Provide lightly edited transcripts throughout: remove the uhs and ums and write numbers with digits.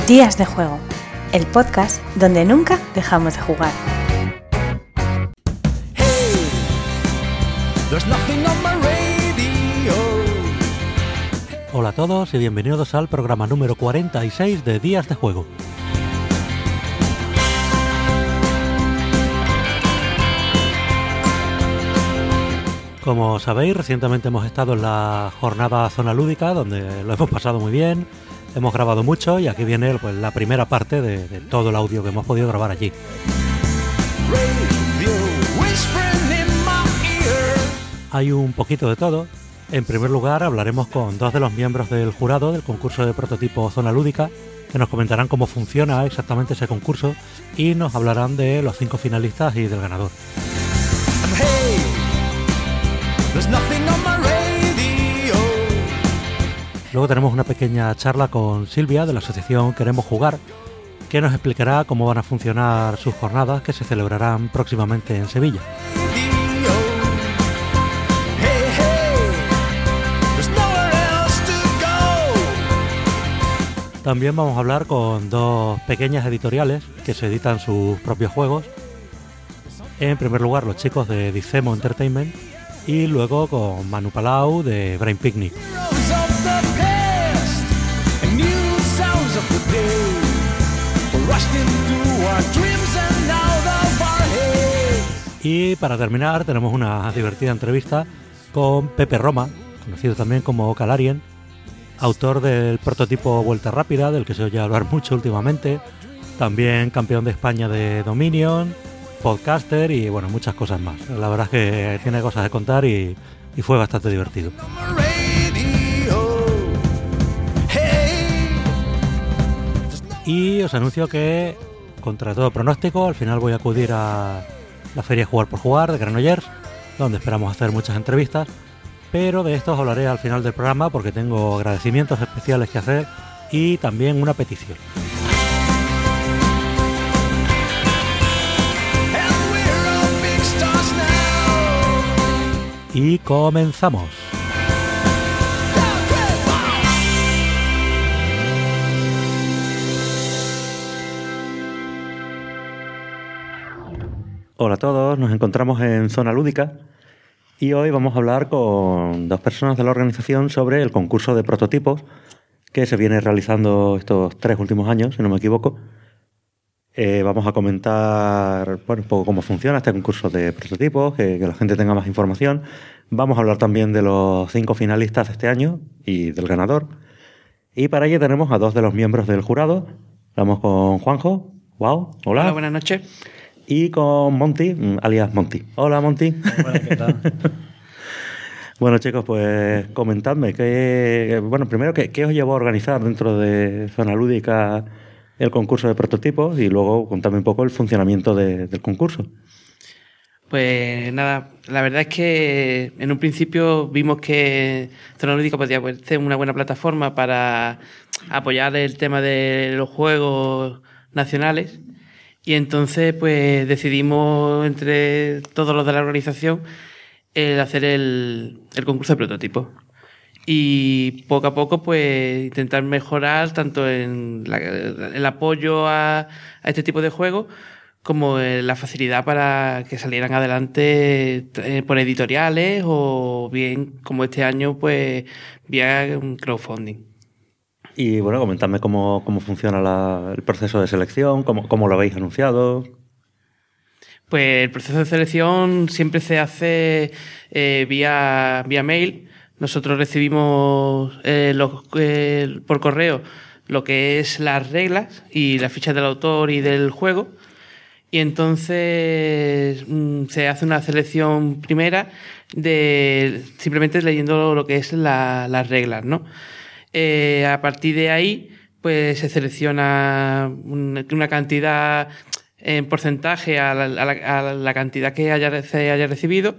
Días de Juego, el podcast donde nunca dejamos de jugar. Hola a todos y bienvenidos al programa número 46 de Días de Juego. Como sabéis, recientemente hemos estado en la jornada Zona Lúdica, donde lo hemos pasado muy bien, hemos grabado mucho y aquí viene pues, la primera parte de todo el audio que hemos podido grabar allí. Hay un poquito de todo. En primer lugar, hablaremos con dos de los miembros del jurado del concurso de prototipo Zona Lúdica, que nos comentarán cómo funciona exactamente ese concurso y nos hablarán de los 5 finalistas y del ganador. Luego tenemos una pequeña charla con Silvia de la asociación Queremos Jugar, que nos explicará cómo van a funcionar sus jornadas que se celebrarán próximamente en Sevilla. También vamos a hablar con dos pequeñas editoriales que se editan sus propios juegos. En primer lugar, los chicos de Dicemo Entertainment y luego con Manu Palau de Brain Picnic. Y para terminar tenemos una divertida entrevista con Pepe Roma, conocido también como Calarien, autor del prototipo Vuelta Rápida, del que se oye hablar mucho últimamente, también campeón de España de Dominion, podcaster y bueno, muchas cosas más. La verdad es que tiene cosas de contar y fue bastante divertido. Y os anuncio que, contra todo pronóstico, al final voy a acudir a la feria Jugar por Jugar de Granollers, donde esperamos hacer muchas entrevistas, pero de esto os hablaré al final del programa porque tengo agradecimientos especiales que hacer y también una petición. Y comenzamos. Hola a todos, nos encontramos en Zona Lúdica y hoy vamos a hablar con dos personas de la organización sobre el concurso de prototipos que se viene realizando estos 3 últimos años, si no me equivoco. Vamos a comentar un poco cómo funciona este concurso de prototipos, que la gente tenga más información. Vamos a hablar también de los 5 finalistas de este año y del ganador. Y para ello tenemos a 2 de los miembros del jurado. Vamos con Juanjo. Wow, hola. Hola, buenas noches. Y con Monty, alias Monty. Hola, Monty. Hola, ¿qué tal? Bueno, chicos, pues comentadme, primero, ¿qué os llevó a organizar dentro de Zona Lúdica el concurso de prototipos? Y luego contadme un poco el funcionamiento del concurso. Pues nada, la verdad es que en un principio vimos que Zona Lúdica podía ser una buena plataforma para apoyar el tema de los juegos nacionales. Y entonces pues decidimos entre todos los de la organización hacer el concurso de prototipos. Y poco a poco pues intentar mejorar tanto en el apoyo a este tipo de juegos como en la facilidad para que salieran adelante por editoriales o bien como este año pues vía crowdfunding. Y bueno, comentadme cómo funciona el proceso de selección, cómo lo habéis anunciado. Pues el proceso de selección siempre se hace vía mail. Nosotros recibimos por correo lo que es las reglas y las fichas del autor y del juego. Y entonces se hace una selección primera simplemente leyendo lo que es las reglas, ¿no? A partir de ahí, pues se selecciona una cantidad en porcentaje a la cantidad que se haya recibido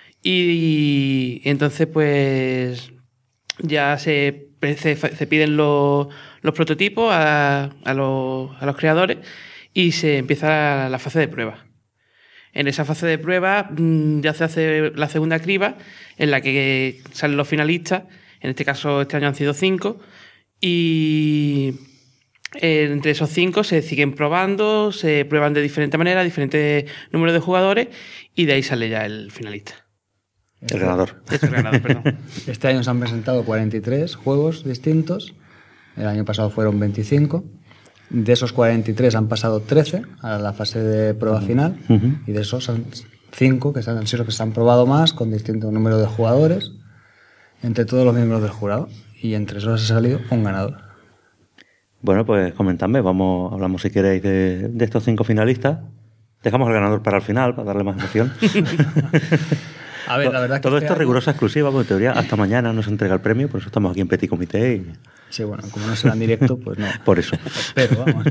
y entonces pues ya se piden los prototipos a los creadores y se empieza la fase de prueba. En esa fase de prueba ya se hace la segunda criba en la que salen los finalistas. En este caso, este año han sido 5. Y Entre esos 5 se siguen probando, se prueban de diferente manera, diferentes números de jugadores, y de ahí sale ya el finalista. El ganador. El ganador, perdón. Este año se han presentado 43 juegos distintos. El año pasado fueron 25. De esos 43 han pasado 13 a la fase de prueba final. Y de esos 5 que han sido los que se han probado más, con distinto número de jugadores, entre todos los miembros del jurado. Y entre esos ha salido un ganador. Bueno, pues comentadme, hablamos si queréis de estos 5 finalistas. Dejamos al ganador para el final, para darle más emoción. A ver, la verdad que todo esto es rigurosa exclusiva, porque en teoría hasta mañana no se entrega el premio, por eso estamos aquí en Petit Comité. Y... Sí, bueno, como no será en directo, pues no. Por eso. Pero vamos.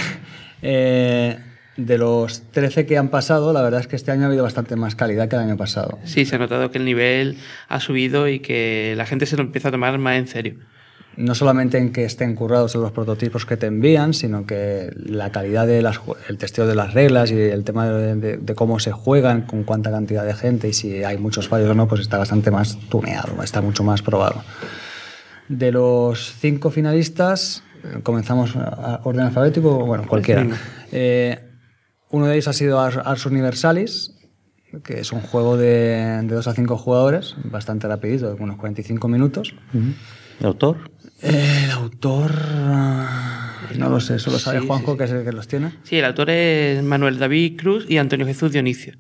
De los 13 que han pasado, la verdad es que este año ha habido bastante más calidad que el año pasado. Sí, se ha notado que el nivel ha subido y que la gente se lo empieza a tomar más en serio. No solamente en que estén currados en los prototipos que te envían, sino que la calidad de el testeo de las reglas y el tema de cómo se juegan, con cuánta cantidad de gente y si hay muchos fallos o no, pues está bastante más tuneado, está mucho más probado. De los 5 finalistas, comenzamos a orden alfabético, bueno, cualquiera. Uno de ellos ha sido Ars Universalis, que es un juego de 2 a 5 jugadores, bastante rapidito, de unos 45 minutos. ¿El autor? El autor... no lo sé, solo sabe Juanjo, que es el que los tiene. Sí, el autor es Manuel David Cruz y Antonio Jesús Dionisio.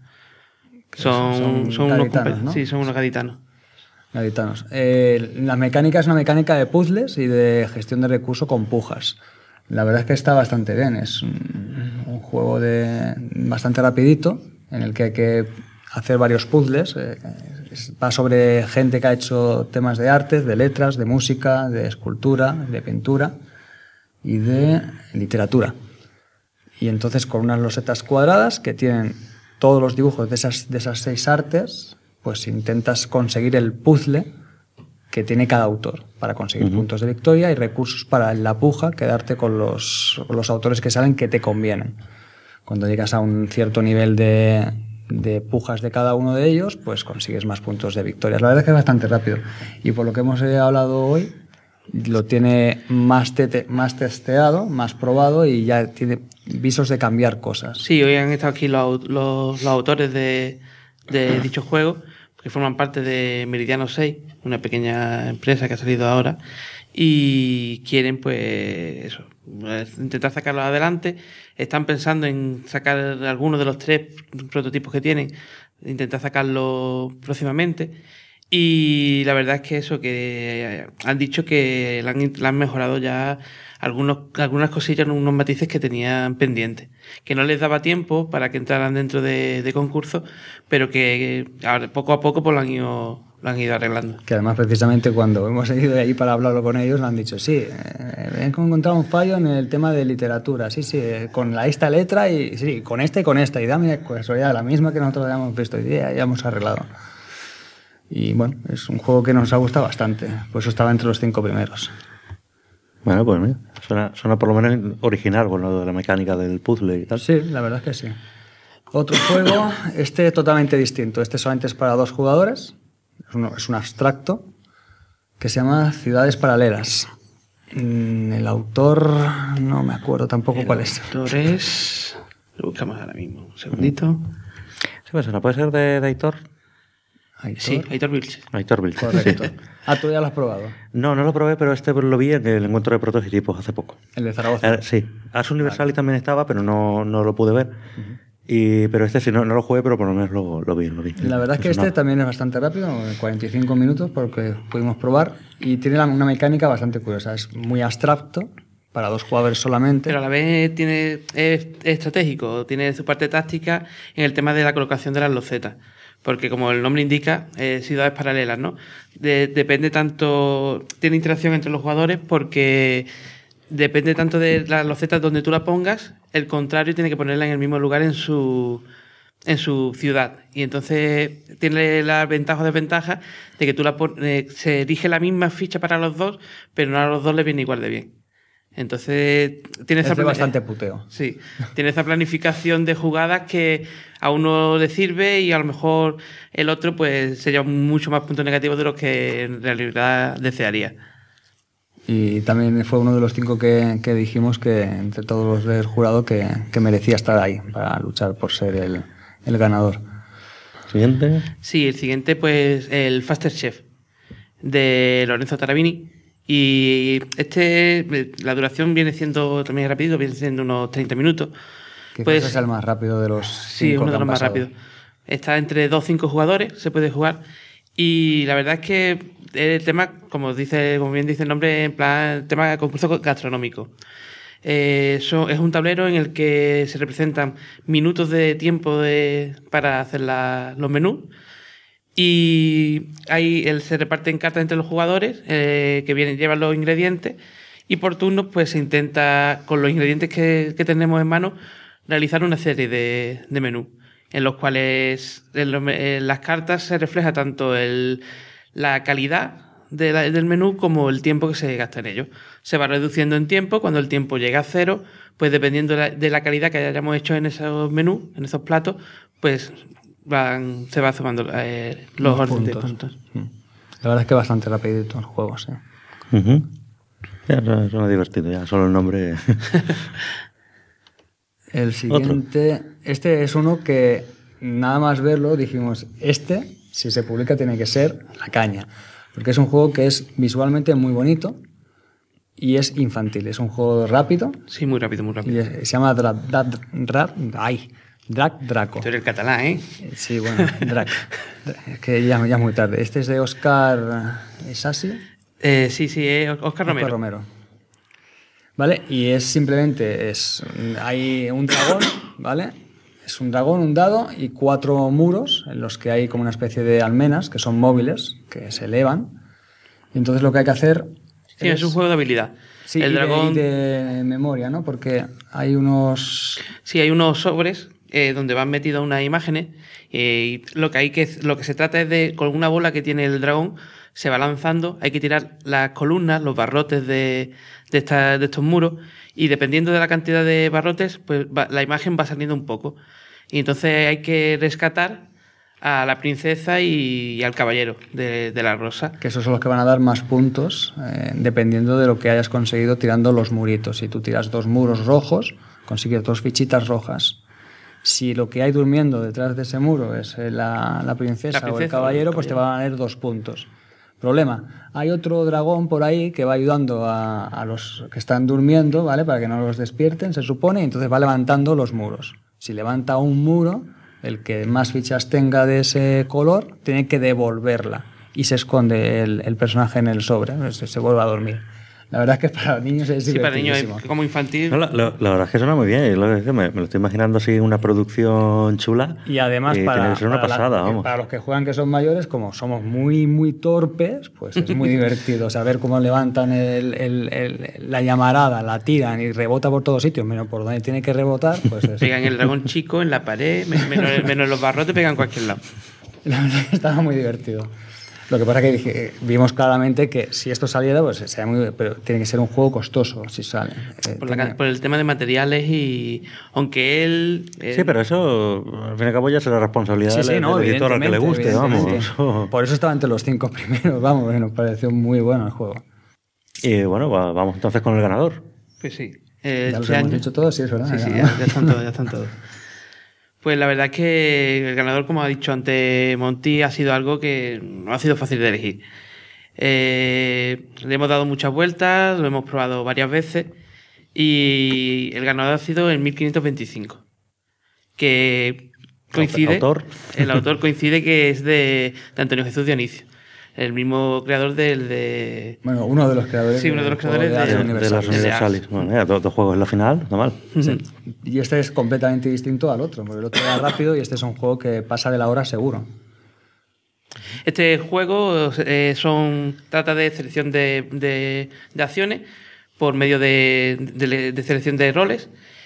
Son gaditanos, ¿no? Sí, son unos gaditanos. Gaditanos. La mecánica es una mecánica de puzzles y de gestión de recursos con pujas. La verdad es que está bastante bien. Es un juego bastante rapidito, en el que hay que hacer varios puzzles. Va sobre gente que ha hecho temas de artes, de letras, de música, de escultura, de pintura y de literatura. Y entonces con unas losetas cuadradas que tienen todos los dibujos de esas 6 artes, pues intentas conseguir el puzzle que tiene cada autor para conseguir puntos de victoria y recursos para en la puja quedarte con los autores que salen que te convienen. Cuando llegas a un cierto nivel de pujas de cada uno de ellos, pues consigues más puntos de victoria. La verdad es que es bastante rápido. Y por lo que hemos hablado hoy, lo tiene más testeado, más probado y ya tiene visos de cambiar cosas. Sí, hoy han estado aquí los autores de dicho juego, que forman parte de Meridiano 6, una pequeña empresa que ha salido ahora, y quieren pues eso, intentar sacarlo adelante. Están pensando en sacar algunos de los 3 prototipos que tienen, intentar sacarlo próximamente. Y la verdad es que eso, que han dicho que le han mejorado ya algunas cosillas, unos matices que tenían pendientes, que no les daba tiempo para que entraran dentro de concursos, pero que ahora, poco a poco pues lo han ido arreglando. Que además precisamente cuando hemos ido ahí para hablarlo con ellos, nos han dicho, sí, he encontrado un fallo en el tema de literatura, sí, con esta letra y sí, con esta, y dame casualidad, la misma que nosotros habíamos visto y ya hemos arreglado. Y bueno, es un juego que nos ha gustado bastante, por eso estaba entre los 5 primeros. Bueno, pues mira, suena por lo menos original con lo de la mecánica del puzzle y tal. Sí, la verdad es que sí. Otro juego, totalmente distinto. Este solamente es para 2 jugadores. Es un abstracto que se llama Ciudades Paralelas. El autor no me acuerdo tampoco cuál es. El autor es... Lo buscamos ahora mismo. Un segundito. Sí, pues ¿no puede ser de Aitor? ¿Aitor? Sí, Aitor Vilches. Aitor Vilches. Correcto. Sí. ¿Tú ya lo has probado? No lo probé, pero lo vi en el encuentro de prototipos hace poco. ¿El de Zaragoza? Sí. Ars Universalis también estaba, pero no lo pude ver. Pero sí, no lo jugué, pero por lo menos lo vi. La verdad es que también es bastante rápido, 45 minutos, porque pudimos probar. Y tiene una mecánica bastante curiosa. Es muy abstracto, para 2 jugadores solamente. Pero a la vez es estratégico, tiene su parte táctica en el tema de la colocación de las losetas. Porque como el nombre indica, ciudades paralelas, ¿no? Depende tanto, tiene interacción entre los jugadores porque depende tanto de las losetas donde tú la pongas, el contrario tiene que ponerla en el mismo lugar en su ciudad. Y entonces tiene la ventaja o desventaja de que tú se erige la misma ficha para los dos, pero no a los dos les viene igual de bien. Entonces tiene bastante puteo. Sí, tiene esa planificación de jugadas que a uno le sirve y a lo mejor el otro pues se lleva mucho más puntos negativos de los que en realidad desearía. Y también fue uno de los 5 que dijimos que, entre todos los del jurado, que merecía estar ahí para luchar por ser el ganador. ¿Siguiente? Sí, el siguiente, pues, el Faster Chef, de Lorenzo Tarabini. Y la duración viene siendo también rápido, viene siendo unos 30 minutos. Quizás es el más rápido de los 5 Sí, uno de los más rápidos. Está entre 2 y 5 jugadores, se puede jugar. Y la verdad es que el tema, como bien dice el nombre, en plan, tema de concurso gastronómico. Es un tablero en el que se representan minutos de tiempo para hacer los menús. Y ahí se reparten cartas entre los jugadores que llevan los ingredientes. Y por turnos, pues se intenta, con los ingredientes que tenemos en mano, realizar una serie de menús, en los cuales en las cartas se refleja tanto la calidad del menú como el tiempo que se gasta en ello. Se va reduciendo en tiempo. Cuando el tiempo llega a 0, pues dependiendo de la calidad que hayamos hecho en esos menús, en esos platos, pues se va sumando los órdenes de puntos. La verdad es que bastante rapidito el juego, sí. Ya, suena divertido, ya solo el nombre. El siguiente, este es uno que nada más verlo dijimos, si se publica tiene que ser la caña, porque es un juego que es visualmente muy bonito y es infantil, es un juego rápido. Sí, muy rápido, muy rápido. Y se llama Drac-Draco. Tú eres el catalán, ¿eh? Sí, bueno, Drac. Es que ya muy tarde. Este es de Óscar Isasi. Sí, es Óscar Romero. ¿Vale? Y es simplemente, hay un dragón, ¿vale? Es un dragón, un dado y 4 muros en los que hay como una especie de almenas que son móviles, que se elevan. Y entonces lo que hay que hacer es un juego de habilidad. Sí, el dragón de memoria, ¿no? Porque hay unos... Sí, hay unos sobres donde van metidas unas imágenes y lo que se trata es de, con una bola que tiene el dragón, se va lanzando, hay que tirar las columnas, los barrotes de estos muros, y dependiendo de la cantidad de barrotes, pues la imagen va saliendo un poco. Y entonces hay que rescatar a la princesa y al caballero de la rosa. Que esos son los que van a dar más puntos, dependiendo de lo que hayas conseguido tirando los muritos. Si tú tiras 2 muros rojos, consigues 2 fichitas rojas. Si lo que hay durmiendo detrás de ese muro es la princesa o el caballero, pues te va a valer 2 puntos. Problema, hay otro dragón por ahí que va ayudando a los que están durmiendo, ¿vale? Para que no los despierten, se supone, y entonces va levantando los muros. Si levanta un muro, el que más fichas tenga de ese color tiene que devolverla y se esconde el personaje en el sobre, se vuelve a dormir. La verdad es que para los niños es divertidísimo. Sí, para niños es como infantil. No, la verdad es que suena muy bien. Me lo estoy imaginando así, una producción chula. Y además tiene que ser una pasada, vamos. Para los que juegan que son mayores, como somos muy, muy torpes, pues es muy divertido saber cómo levantan la llamarada, la tiran y rebota por todos sitios, menos por donde tiene que rebotar. Pues pegan el dragón chico en la pared, menos los barrotes, pegan en cualquier lado. La verdad es que estaba muy divertido. Lo que pasa es que vimos claramente que si esto saliera, pues sería pero tiene que ser un juego costoso si sale. Por el tema de materiales y aunque él... Sí, pero eso, al fin y al cabo, ya es la responsabilidad del editor al que le guste, vamos. Por eso estaba entre los 5 primeros, vamos, nos pareció muy bueno el juego. Y bueno, vamos entonces con el ganador. Pues sí. ¿Ya los hemos dicho todos? Sí, es verdad. Sí, ya están todos. Pues la verdad es que el ganador, como ha dicho antes Monty, ha sido algo que no ha sido fácil de elegir. Le hemos dado muchas vueltas, lo hemos probado varias veces y el ganador ha sido en 1525, que coincide... El autor coincide que es de Antonio Jesús Dionisio, el mismo creador Bueno, uno de los creadores. Sí, uno de los creadores de las Universalis. Bueno, ya, dos juegos en la final, no mal. Sí. Y este es completamente distinto al otro, porque el otro era rápido y este es un juego que pasa de la hora seguro. Este juego trata de selección de acciones por medio de selección de roles,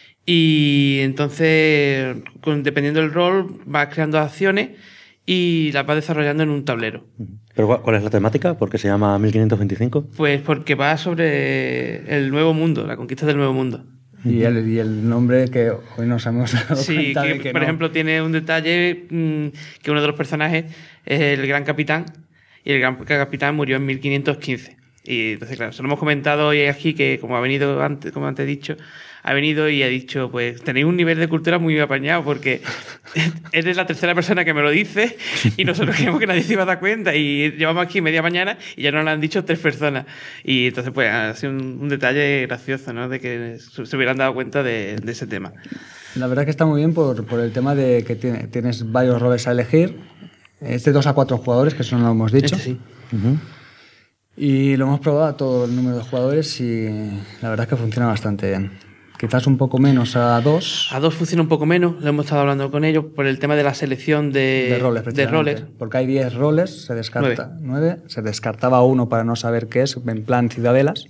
y entonces, dependiendo del rol, vas creando acciones y las vas desarrollando en un tablero. ¿Pero cuál es la temática? ¿Por qué se llama 1525? Pues porque va sobre el nuevo mundo, la conquista del nuevo mundo. Y el nombre que hoy nos hemos dado cuenta de que por ejemplo, tiene un detalle, que uno de los personajes es el Gran Capitán, y el Gran Capitán murió en 1515. Y entonces, claro, se lo hemos comentado hoy aquí que, como antes he dicho, ha venido y ha dicho, pues tenéis un nivel de cultura muy apañado porque eres la tercera persona que me lo dice y nosotros creemos que nadie se iba a dar cuenta y llevamos aquí media mañana y ya nos lo han dicho 3 personas. Y entonces, pues ha sido un detalle gracioso, ¿no? De que se hubieran dado cuenta de ese tema. La verdad que está muy bien por el tema de que tienes varios roles a elegir. Es de 2 a 4 jugadores, que eso no lo hemos dicho. Sí. Y lo hemos probado a todo el número de jugadores y la verdad es que funciona bastante bien. Quizás un poco menos a 2. A 2 funciona un poco menos, lo hemos estado hablando con ellos por el tema de la selección de roles. Porque hay 10 roles, se descarta 9. Se descartaba uno para no saber qué es, en plan ciudadelas.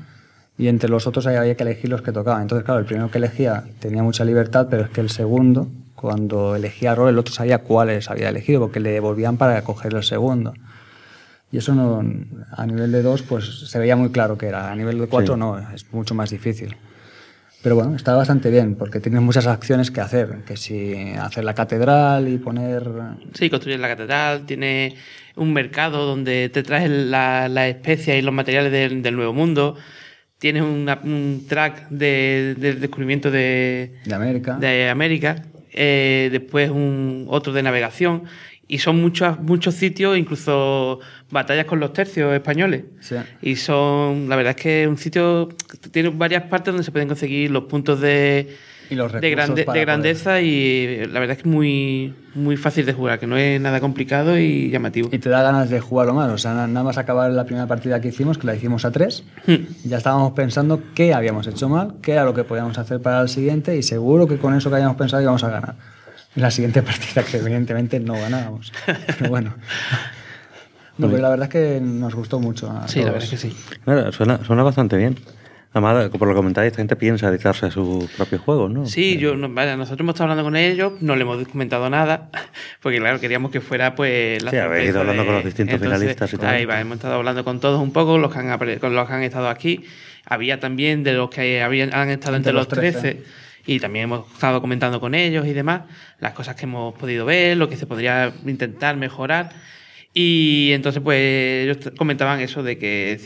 Y entre los otros había que elegir los que tocaban. Entonces, claro, el primero que elegía tenía mucha libertad, pero es que el segundo, cuando elegía rol, el otro sabía cuáles había elegido, porque le devolvían para coger el segundo. Y eso no, a nivel de 2 pues se veía muy claro que era. A nivel de 4 no, es mucho más difícil. Pero bueno, está bastante bien, porque tienes muchas acciones que hacer. Que si hacer la catedral y poner... Sí, construyes la catedral, tienes un mercado donde te traes las especias y los materiales del Nuevo Mundo. Tienes un track del descubrimiento de América. Después otro de navegación. Y son muchos sitios, incluso batallas con los tercios españoles. Sí. Y la verdad es que un sitio tiene varias partes donde se pueden conseguir los puntos de grandeza y la verdad es que es muy, muy fácil de jugar, que no es nada complicado y llamativo. Y te da ganas de jugarlo más. O sea, nada más acabar la primera partida que hicimos, que la hicimos a 3, ya estábamos pensando qué habíamos hecho mal, qué era lo que podíamos hacer para el siguiente y seguro que con eso que habíamos pensado íbamos a ganar. En la siguiente partida, que evidentemente no ganábamos. Pero bueno. No, pero la verdad es que nos gustó mucho. Sí, la verdad es que sí. Claro, suena bastante bien. Además, por lo que comentáis, esta gente piensa editarse sus propios juegos, ¿no? Sí, nosotros hemos estado hablando con ellos, no le hemos comentado nada, porque claro, queríamos que fuera pues la sorpresa. Sí, habéis ido hablando con los distintos finalistas y tal. Ahí va, hemos estado hablando con todos un poco, con los que han estado aquí. Había también de los que han estado entre los 13. Y también hemos estado comentando con ellos y demás, las cosas que hemos podido ver, lo que se podría intentar mejorar. Y entonces, pues, ellos comentaban eso de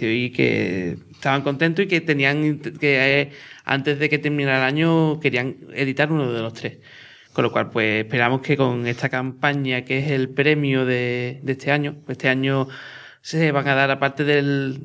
que estaban contentos y que tenían que antes de que terminara el año querían editar uno de los 3. Con lo cual, pues, esperamos que con esta campaña, que es el premio de este año se van a dar, aparte del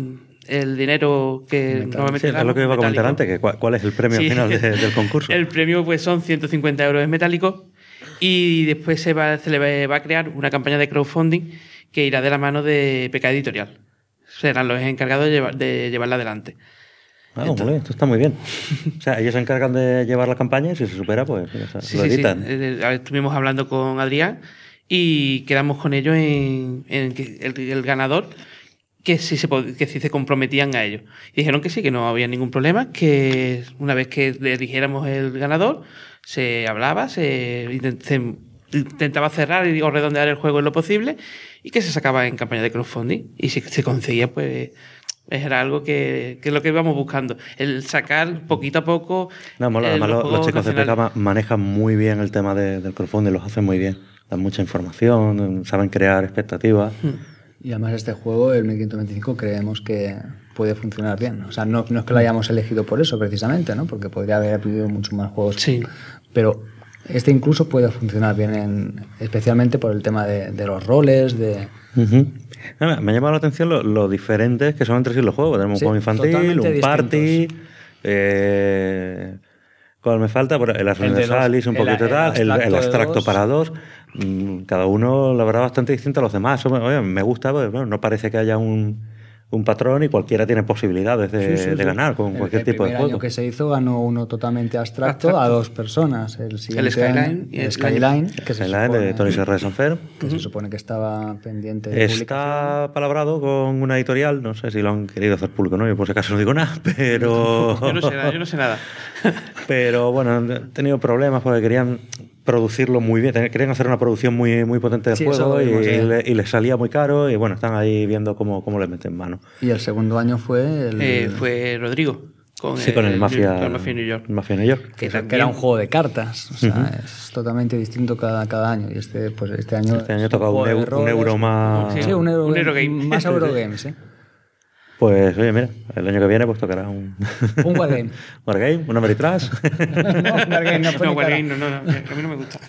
dinero que normalmente es lo que iba a comentar antes, que cuál es el premio final del concurso. El premio pues son 150 euros en metálico y después se le va a crear una campaña de crowdfunding que irá de la mano de PK Editorial. Serán los encargados de llevarla adelante. Entonces, esto está muy bien. O sea, ellos se encargan de llevar la campaña y si se supera, pues lo editan. Sí. Estuvimos hablando con Adrián y quedamos con ellos en que el ganador... que si se comprometían a ello. Y dijeron que sí, que no había ningún problema, que una vez que le dijéramos el ganador, se hablaba, se intentaba cerrar o redondear el juego en lo posible y que se sacaba en campaña de crowdfunding. Y si se conseguía, pues era algo que es lo que íbamos buscando. El sacar poquito a poco... No, mola. Además, los chicos de PK manejan muy bien el tema del crowdfunding, los hacen muy bien. Dan mucha información, saben crear expectativas. Y además este juego, el 1525, creemos que puede funcionar bien. O sea, no es que lo hayamos elegido por eso precisamente, ¿no? Porque podría haber habido muchos más juegos. Sí. Pero este incluso puede funcionar bien, especialmente por el tema de los roles, de... Me ha llamado la atención lo diferentes que son entre sí los juegos. Tenemos un juego infantil, un party... ¿Cuál me falta? El Arsenal de Salis, un poquito tal, el abstracto para 2. Cada uno, la verdad, bastante distinto a los demás. Oye, me gusta, porque, bueno, no parece que haya un patrón y cualquiera tiene posibilidades de ganar con cualquier tipo de juego. El año que se hizo ganó uno totalmente abstracto a 2 personas. El Skyline. El Skyline, que Skyline de Tony Serra de Sanfer. Que se supone que estaba pendiente de Está palabrado con una editorial, no sé si lo han querido hacer público, ¿no? Yo por si acaso no digo nada, pero... yo no sé nada. Pero bueno, han tenido problemas porque querían producirlo muy bien, querían hacer una producción muy, muy potente del juego y les salía muy caro y bueno, están ahí viendo cómo le meten mano. Y el segundo año fue fue Rodrigo. Con el Mafia New York. El Mafia New York. Que era un juego de cartas. O sea, es totalmente distinto cada año. Y este año ha tocado un euro más... Sí, un Eurogame. Más Eurogames, ¿eh? Pues, oye, mira, el año que viene pues tocará un Wargame. Wargame, un Ameritrash. No, Wargame no fue No, mi cara. Wargame, no, a mí no me gusta.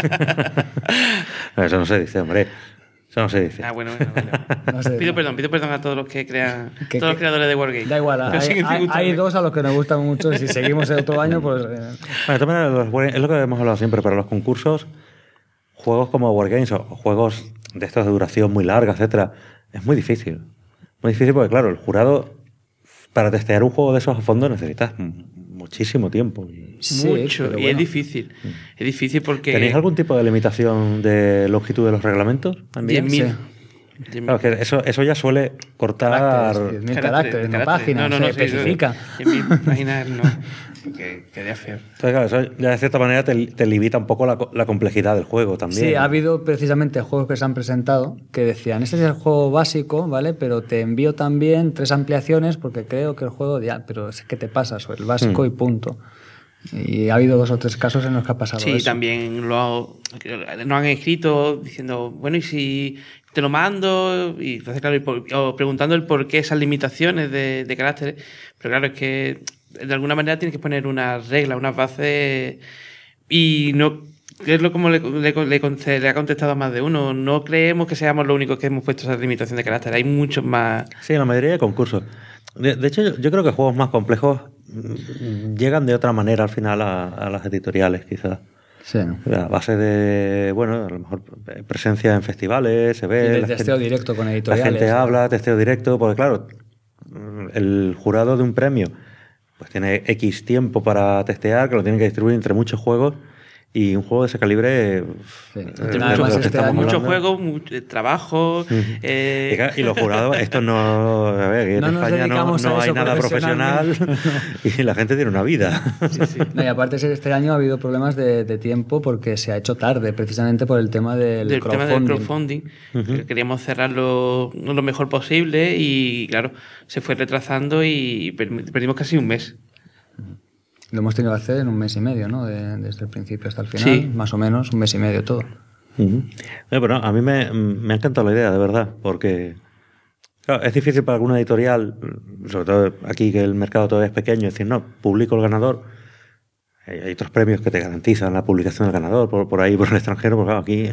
Eso no se dice, hombre. Eso no se dice. Bueno. No sé. Pido perdón a todos los que crean, Que- todos los creadores de Wargame. Da igual, Pero siguen sin hay gustarme. dos a los que nos gustan mucho y si seguimos el otro año, pues... Bueno, también es lo que hemos hablado siempre, para los concursos, juegos como Wargames o juegos de estos de duración muy larga, etcétera, es muy difícil. Muy difícil porque, claro, el jurado, para testear un juego de esos a fondo necesitas muchísimo tiempo. Sí, Mucho, pero y bueno. es difícil. Es difícil porque... ¿Tenéis algún tipo de limitación de longitud de los reglamentos? también? 10.000. Sí. 10.000. Claro, que eso ya suele cortar... Caracteres, 10.000 caracteres, no páginas, se especifica. 10.000 páginas no, porque quedaría feo. Entonces, claro, eso ya de cierta manera te limita un poco la complejidad del juego también. Sí, ha habido precisamente juegos que se han presentado que decían, este es el juego básico, ¿vale? Pero te envío también 3 ampliaciones porque creo que el juego, ya, pero es que te pasas, o el básico y punto. Y ha habido 2 o 3 casos en los que ha pasado Sí, eso. también nos han escrito diciendo, bueno, ¿y si te lo mando? Y entonces, claro, o preguntando el por qué esas limitaciones de caracteres. Pero claro, es que de alguna manera tienes que poner unas reglas, unas bases y no... Es lo como le ha contestado a más de uno. No creemos que seamos los únicos que hemos puesto esa limitación de carácter. Hay muchos más. Sí, la mayoría de concursos. De hecho, yo creo que juegos más complejos llegan de otra manera al final a las editoriales, quizás. Sí. A base de, bueno, a lo mejor presencia en festivales, se Y ve. de la testeo gente- directo con La editoriales. gente habla, testeo directo, porque claro, el jurado de un premio pues tiene X tiempo para testear, que lo tienen que distribuir entre muchos juegos, y un juego de ese calibre... Sí. de Además, lo que este estamos año- Muchos hablando. juegos, mucho trabajo. Y, claro, y los jurados, esto no... A ver, aquí en No nos España dedicamos no a hay eso nada profesional profesionalmente. y la gente tiene una vida. No, y aparte este año ha habido problemas de tiempo porque se ha hecho tarde, precisamente por el tema del Del tema del crowdfunding. crowdfunding. Queríamos cerrarlo lo mejor posible y, claro, se fue retrasando y perdimos casi un mes. Lo hemos tenido que hacer en un mes y medio, ¿no? Desde el principio hasta el final, Sí. más o menos, un mes y medio todo. Pero a mí me ha encantado la idea, de verdad, porque claro, es difícil para alguna editorial, sobre todo aquí que el mercado todavía es pequeño, decir, no, publico el ganador. Hay otros premios que te garantizan la publicación del ganador por ahí, por el extranjero, porque claro, aquí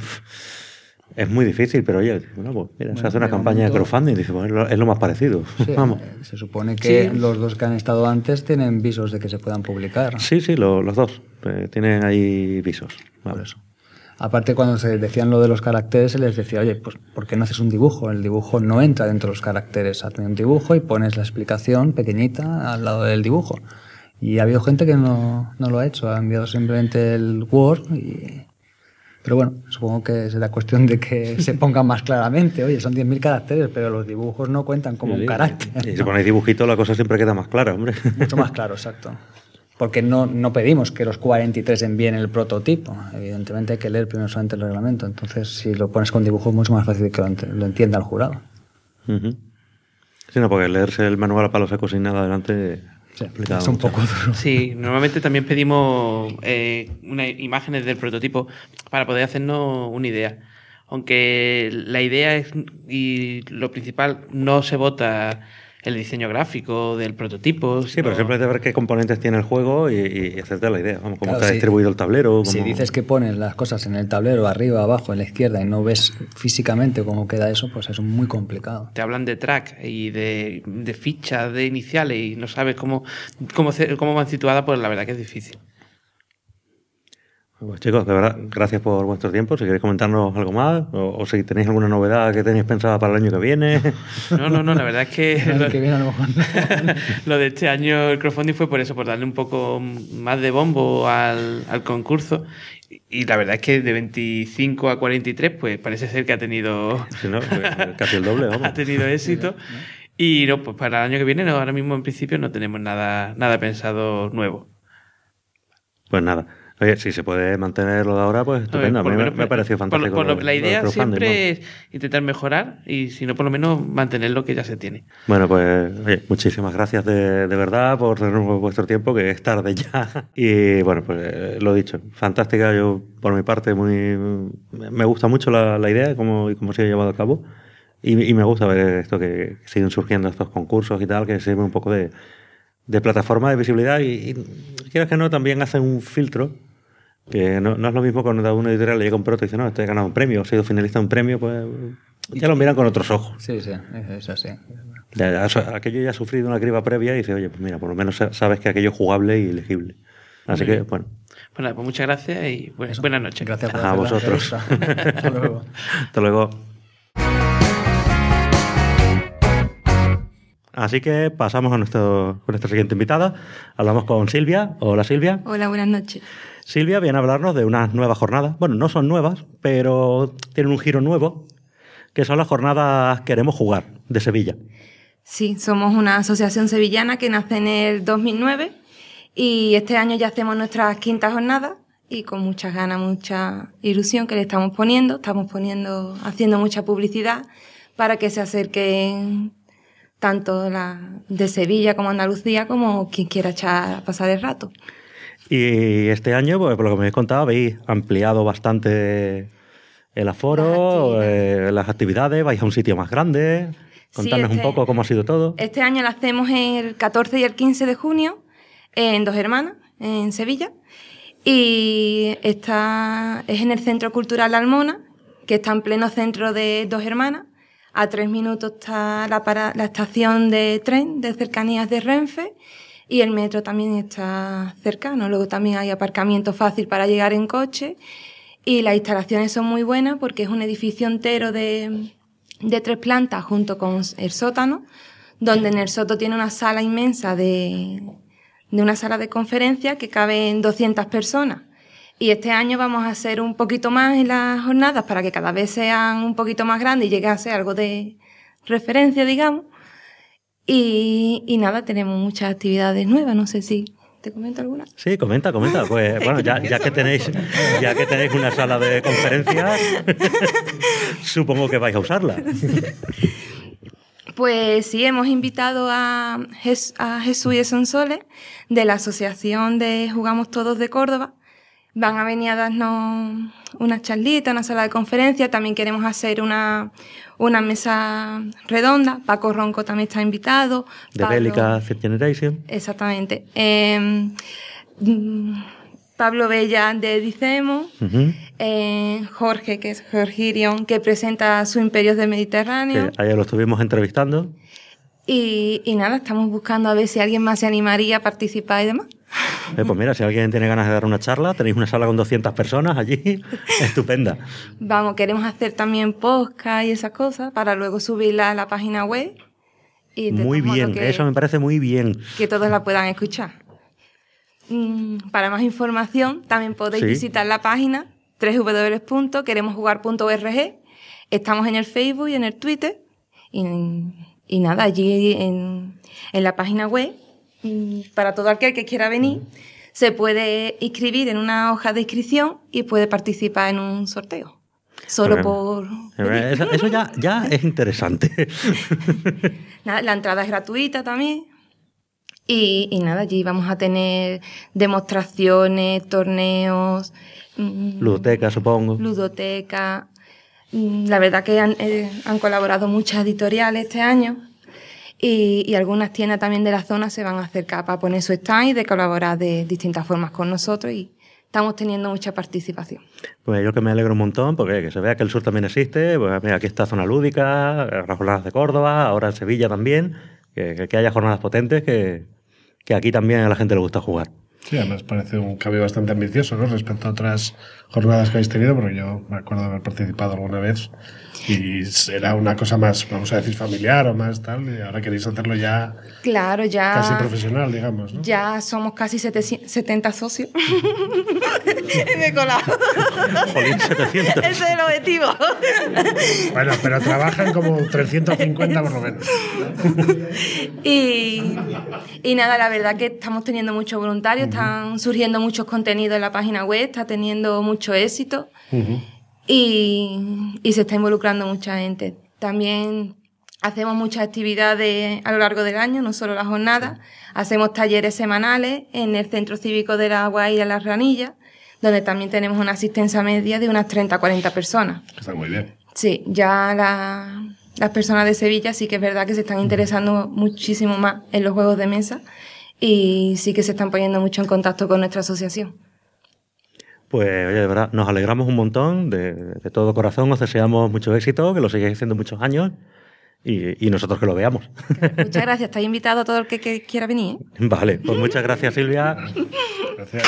es muy difícil, pero oye, bueno, pues mira, se hace una de campaña de momento- crowdfunding y dice, bueno, es lo más parecido. Sí, Vamos. se supone que Sí. los 2 que han estado antes tienen visos de que se puedan publicar. Sí, los dos tienen ahí visos. Por Vamos. eso. Aparte, cuando se decían lo de los caracteres, se les decía, oye, pues ¿por qué no haces un dibujo? El dibujo no entra dentro de los caracteres. Hazme un dibujo y pones la explicación pequeñita al lado del dibujo. Y ha habido gente que no lo ha hecho, ha enviado simplemente el Word y... Pero bueno, supongo que será cuestión de que se pongan más claramente. Oye, son 10.000 caracteres, pero los dibujos no cuentan como un carácter. Y si ponéis dibujito, la cosa siempre queda más clara, hombre. Mucho más claro, exacto. Porque no pedimos que los 43 envíen el prototipo. Evidentemente hay que leer primero solamente el reglamento. Entonces, si lo pones con dibujos, es mucho más fácil que lo entienda el jurado. Ujú. Sí, no, porque leerse el manual a palo seco sin nada adelante Sí, complica es un mucho. poco duro. Sí, normalmente también pedimos unas imágenes del prototipo para poder hacernos una idea. Aunque la idea es, y lo principal, no se vota el diseño gráfico del prototipo. Sí, pero siempre hay que ver qué componentes tiene el juego y hacerte la idea. Vamos, cómo Claro, está sí. distribuido el tablero. Si cómo- dices que pones las cosas en el tablero, arriba, abajo, en la izquierda, y no ves físicamente cómo queda eso, pues es muy complicado. Te hablan de track y de fichas, de iniciales, y no sabes cómo van situadas, pues la verdad que es difícil. Pues chicos, de verdad, gracias por vuestro tiempo. Si queréis comentarnos algo más o si tenéis alguna novedad que tenéis pensada para el año que viene. No, la verdad es que El año que viene a lo mejor no. lo de este año el crowdfunding fue por eso, por darle un poco más de bombo al concurso. Y la verdad es que de 25 a 43, pues parece ser que ha tenido Si no, casi el doble, ha vamos. tenido éxito. Y no, pues para el año que viene, no, ahora mismo en principio no tenemos nada pensado nuevo. Pues nada. Oye, si se puede mantener lo de ahora, pues estupendo. A Por mí lo me menos, ha parecido fantástico. la lo del idea crowdfunding, siempre ¿no? es intentar mejorar y si no, por lo menos mantener lo que ya se tiene. Bueno, pues oye, muchísimas gracias de verdad por tenernos vuestro tiempo, que es tarde ya. Y bueno, pues lo dicho, fantástica. Yo, por mi parte, me gusta mucho la idea y cómo se ha llevado a cabo. Y me gusta ver esto que siguen surgiendo estos concursos y tal, que sirve un poco de plataforma de visibilidad y quieras que no, también hacen un filtro, que no es lo mismo cuando a una editorial le llega un proto y dice, no, este ha ganado un premio, ha sido finalista de un premio, pues ya lo miran con otros ojos. Sí, es así. Aquello ya ha sufrido una criba previa y dice, oye, pues mira, por lo menos sabes que aquello es jugable y legible. Así que, bueno. Bueno, pues muchas gracias y buenas noches. Gracias por A vosotros. Hasta luego. Hasta luego. Así que pasamos con nuestra siguiente invitada. Hablamos con Silvia. Hola, Silvia. Hola, buenas noches. Silvia viene a hablarnos de unas nuevas jornadas. Bueno, no son nuevas, pero tienen un giro nuevo, que son las jornadas Queremos Jugar, de Sevilla. Sí, somos una asociación sevillana que nace en el 2009 y este año ya hacemos nuestras quintas jornadas y con muchas ganas, mucha ilusión que le estamos haciendo mucha publicidad para que se acerquen tanto la de Sevilla como Andalucía, como quien quiera pasar el rato. Y este año, pues por lo que me habéis contado, habéis ampliado bastante el aforo, las actividades, vais a un sitio más grande. Contarnos un poco cómo ha sido todo. Este año lo hacemos el 14 y el 15 de junio en Dos Hermanas, en Sevilla. Y es en el Centro Cultural La Almona, que está en pleno centro de Dos Hermanas. A 3 minutos está la estación de tren de cercanías de Renfe y el metro también está cercano. Luego también hay aparcamiento fácil para llegar en coche y las instalaciones son muy buenas porque es un edificio entero de 3 plantas junto con el sótano, donde en el sótano tiene una sala inmensa de una sala de conferencias que caben 200 personas. Y este año vamos a hacer un poquito más en las jornadas para que cada vez sean un poquito más grandes y llegue a ser algo de referencia, digamos. Y nada, tenemos muchas actividades nuevas, no sé si te comento alguna. Sí, comenta. Pues bueno, ya que tenéis una sala de conferencias, supongo que vais a usarla. Pues sí, hemos invitado a Jesús y Sonsoles de la Asociación de Jugamos Todos de Córdoba. Van a venir a darnos una charlita, una sala de conferencia. También queremos hacer una mesa redonda. Paco Ronco también está invitado. De Bélica Fifth Generation. Exactamente. Pablo Bella de Dicemo. Uh-huh. Jorge, que es Jorgirion, que presenta su Imperios del Mediterráneo. Sí, ayer lo estuvimos entrevistando. Y nada, estamos buscando a ver si alguien más se animaría a participar y demás. Pues mira, si alguien tiene ganas de dar una charla, tenéis una sala con 200 personas allí, estupenda. Vamos, queremos hacer también podcast y esas cosas para luego subirla a la página web. Y muy bien, eso me parece muy bien. Que todos la puedan escuchar. Para más información, también podéis visitar la página www.queremosjugar.org. Estamos en el Facebook y en el Twitter. Y nada, allí en la página web, para todo aquel que quiera venir, se puede inscribir en una hoja de inscripción y puede participar en un sorteo. Solo por... Eso ya es interesante. Nada, la entrada es gratuita también. Y nada, allí vamos a tener demostraciones, torneos... Ludoteca, supongo. Ludoteca. La verdad que han colaborado muchas editoriales este año. Y algunas tiendas también de la zona se van a acercar para poner su stand y de colaborar de distintas formas con nosotros y estamos teniendo mucha participación. Pues yo que me alegro un montón porque que se vea que el sur también existe. Pues mira, aquí está Zona Lúdica, las jornadas de Córdoba, ahora en Sevilla también, que haya jornadas potentes, que aquí también a la gente le gusta jugar. Sí, además parece un cambio bastante ambicioso, ¿no? Respecto a otras jornadas que habéis tenido, porque yo me acuerdo de haber participado alguna vez y era una cosa más, vamos a decir, familiar o más tal, y ahora queréis hacerlo ya, claro, ya casi profesional, digamos, ¿no? Ya somos casi 70 socios. Me he colado. Jolín, 700. Ese es el objetivo. Bueno, pero trabajan como 350 por lo menos. Y nada, la verdad que estamos teniendo muchos voluntarios, están surgiendo muchos contenidos en la página web, está teniendo mucho éxito. Y se está involucrando mucha gente. También hacemos muchas actividades a lo largo del año, no solo las jornadas. Hacemos talleres semanales en el Centro Cívico de la Guaira Las Ranillas, donde también tenemos una asistencia media de unas 30 a 40 personas. Está muy bien. Sí, ya la las personas de Sevilla sí que es verdad que se están interesando muchísimo más en los juegos de mesa y sí que se están poniendo mucho en contacto con nuestra asociación. Pues, oye, de verdad, nos alegramos un montón, de todo corazón, os deseamos mucho éxito, que lo sigáis haciendo muchos años y nosotros que lo veamos. Muchas gracias, estáis invitado a todo el que quiera venir, ¿eh? Vale, pues muchas gracias, Silvia. Gracias.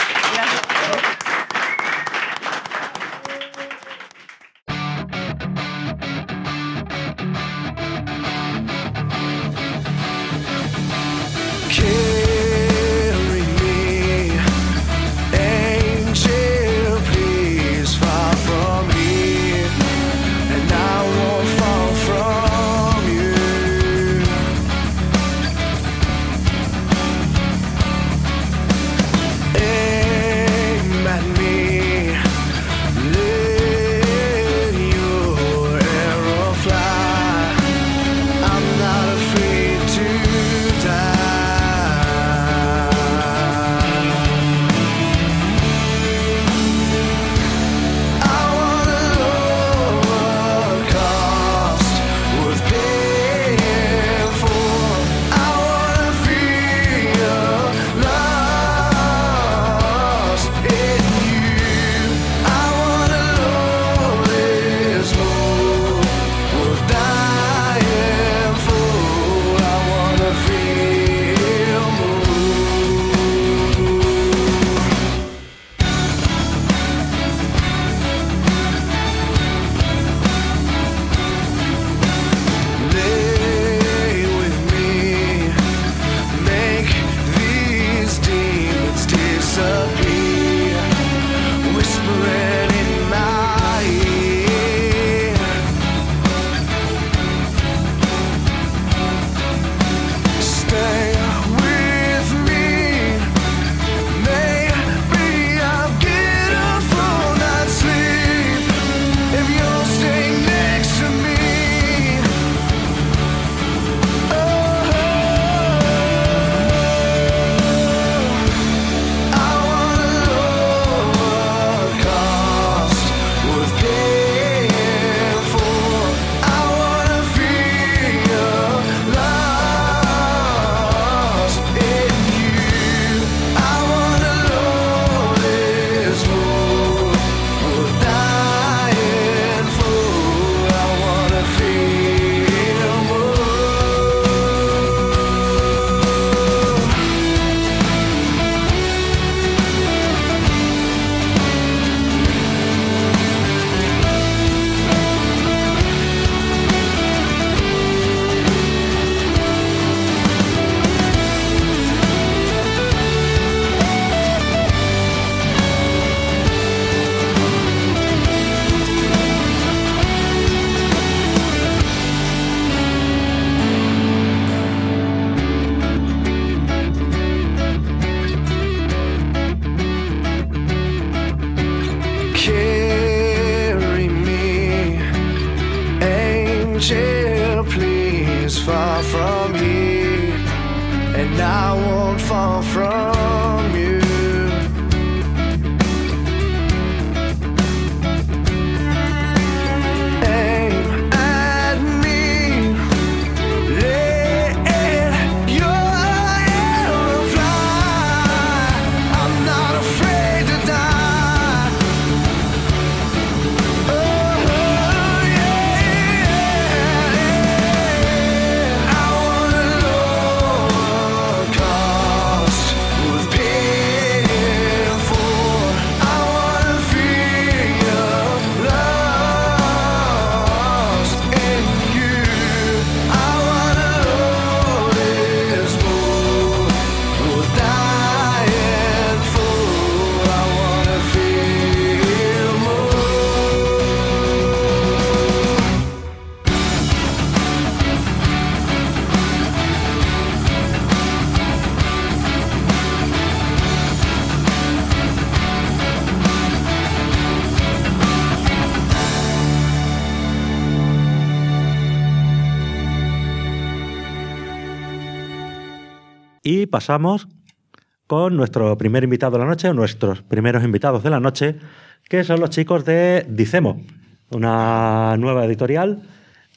Y pasamos con nuestro primer invitado de la noche, o nuestros primeros invitados de la noche, que son los chicos de Dicemo, una nueva editorial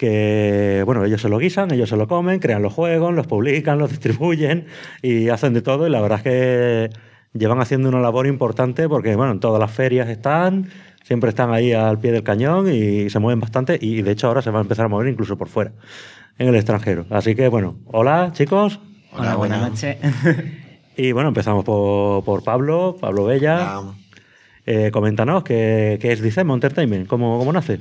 que, bueno, ellos se lo guisan, ellos se lo comen, crean los juegos, los publican, los distribuyen y hacen de todo. Y la verdad es que llevan haciendo una labor importante porque, bueno, en todas las ferias siempre están ahí al pie del cañón y se mueven bastante. Y de hecho ahora se van a empezar a mover incluso por fuera, en el extranjero. Así que, bueno, hola chicos. Hola, buenas noches. Y bueno, empezamos por Pablo Bella. Coméntanos, ¿qué es Dicemo Entertainment? ¿Cómo nace?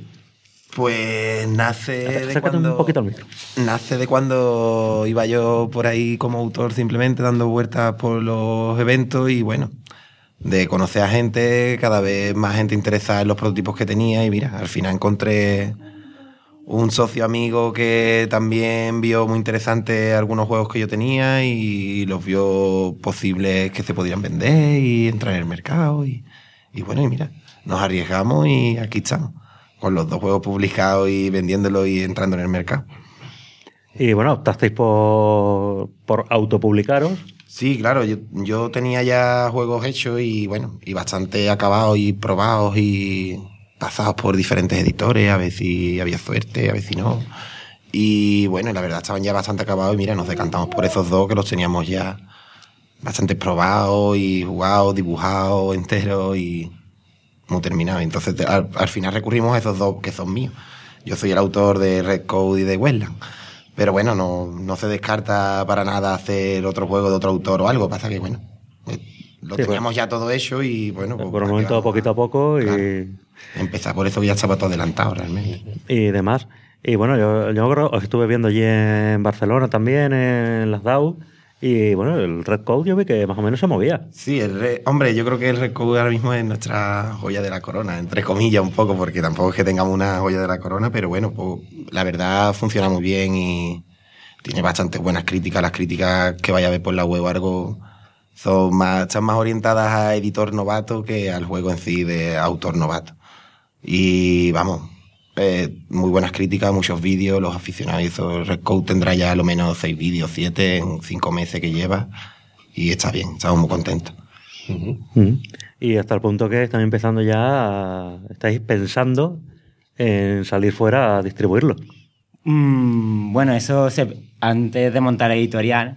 Pues nace Acércate un poquito al micro. Nace de cuando iba yo por ahí como autor simplemente dando vueltas por los eventos y bueno, de conocer a gente, cada vez más gente interesada en los prototipos que tenía y mira, al final encontré un socio amigo que también vio muy interesante algunos juegos que yo tenía y los vio posibles que se podían vender y entrar en el mercado y bueno, y mira, nos arriesgamos y aquí estamos, con los 2 juegos publicados y vendiéndolos y entrando en el mercado. Y bueno, optasteis por autopublicaros. Sí, claro, yo tenía ya juegos hechos y bueno, y bastante acabados y probados y pasados por diferentes editores, a ver si había suerte, a ver si no. Y bueno, la verdad estaban ya bastante acabados y mira, nos decantamos por esos 2 que los teníamos ya bastante probados y jugados, dibujados, enteros y muy terminados. Entonces al final recurrimos a esos 2 que son míos. Yo soy el autor de Red Code y de Westland. Pero bueno, no se descarta para nada hacer otro juego de otro autor o algo. Pasa que bueno, lo teníamos ya todo hecho y bueno... Pues, por el momento poquito a poco claro, y... Empezar por eso ya estaba todo adelantado realmente. Y demás. Y bueno, yo creo, os estuve viendo allí en Barcelona también, en las DAO, y bueno, el Red Code yo vi que más o menos se movía. Sí, hombre, yo creo que el Red Code ahora mismo es nuestra joya de la corona, entre comillas un poco, porque tampoco es que tengamos una joya de la corona, pero bueno, pues la verdad funciona muy bien y tiene bastantes buenas críticas. Las críticas que vaya a ver por la web o algo están más orientadas a editor novato que al juego en sí de autor novato. Y vamos, muy buenas críticas, muchos vídeos, los aficionados. El Red Code tendrá ya a lo menos 6 vídeos, 7 en 5 meses que lleva y está bien, estamos muy contentos. Y hasta el punto que están empezando ya, estáis pensando en salir fuera a distribuirlo. Bueno, eso antes de montar la editorial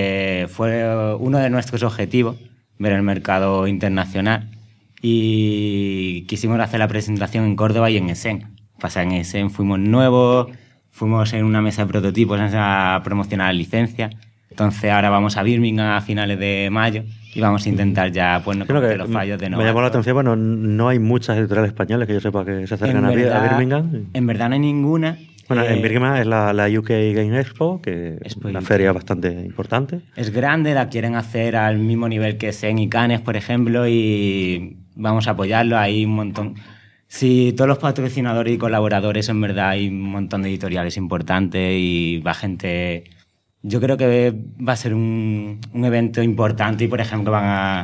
fue uno de nuestros objetivos, ver el mercado internacional. Y quisimos hacer la presentación en Córdoba y en Essen. En Essen fuimos nuevos, fuimos en una mesa de prototipos a promocionar la licencia. Entonces ahora vamos a Birmingham a finales de mayo y vamos a intentar ya pues no cometer los fallos de nuevo. Me llamó la atención, bueno, no hay muchas editoriales españolas que yo sepa que se acercan a Birmingham. En verdad no hay ninguna. Bueno, en Birmingham es la UK Game Expo, que es una feria bastante importante. Es grande, la quieren hacer al mismo nivel que Essen y Cannes, por ejemplo, y vamos a apoyarlo. Hay un montón. Sí, todos los patrocinadores y colaboradores, en verdad, hay un montón de editoriales importantes y va gente. Yo creo que va a ser un evento importante y, por ejemplo,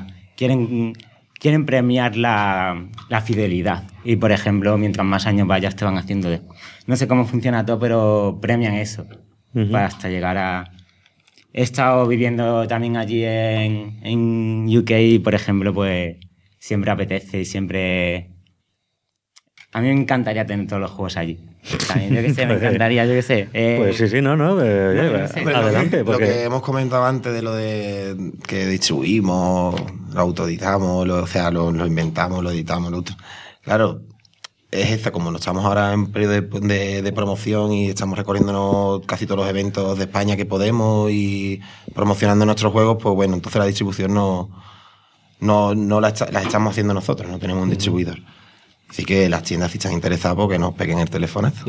quieren premiar la fidelidad. Y, por ejemplo, mientras más años vayas, te van haciendo. No sé cómo funciona todo, pero premian eso. Para hasta llegar a. He estado viviendo también allí en UK y, por ejemplo, pues siempre apetece y siempre. A mí me encantaría tener todos los juegos allí. También, yo qué sé, me encantaría, yo qué sé. Pues sí, adelante. Lo que hemos comentado antes de lo de que distribuimos, lo autoeditamos, lo inventamos, lo editamos, lo otro. Claro, es esta, como estamos ahora en periodo de promoción y estamos recorriéndonos casi todos los eventos de España que podemos y promocionando nuestros juegos, pues bueno, entonces la distribución no las estamos haciendo nosotros, no tenemos un distribuidor. Así que las tiendas, si están interesadas, porque nos peguen el telefonazo.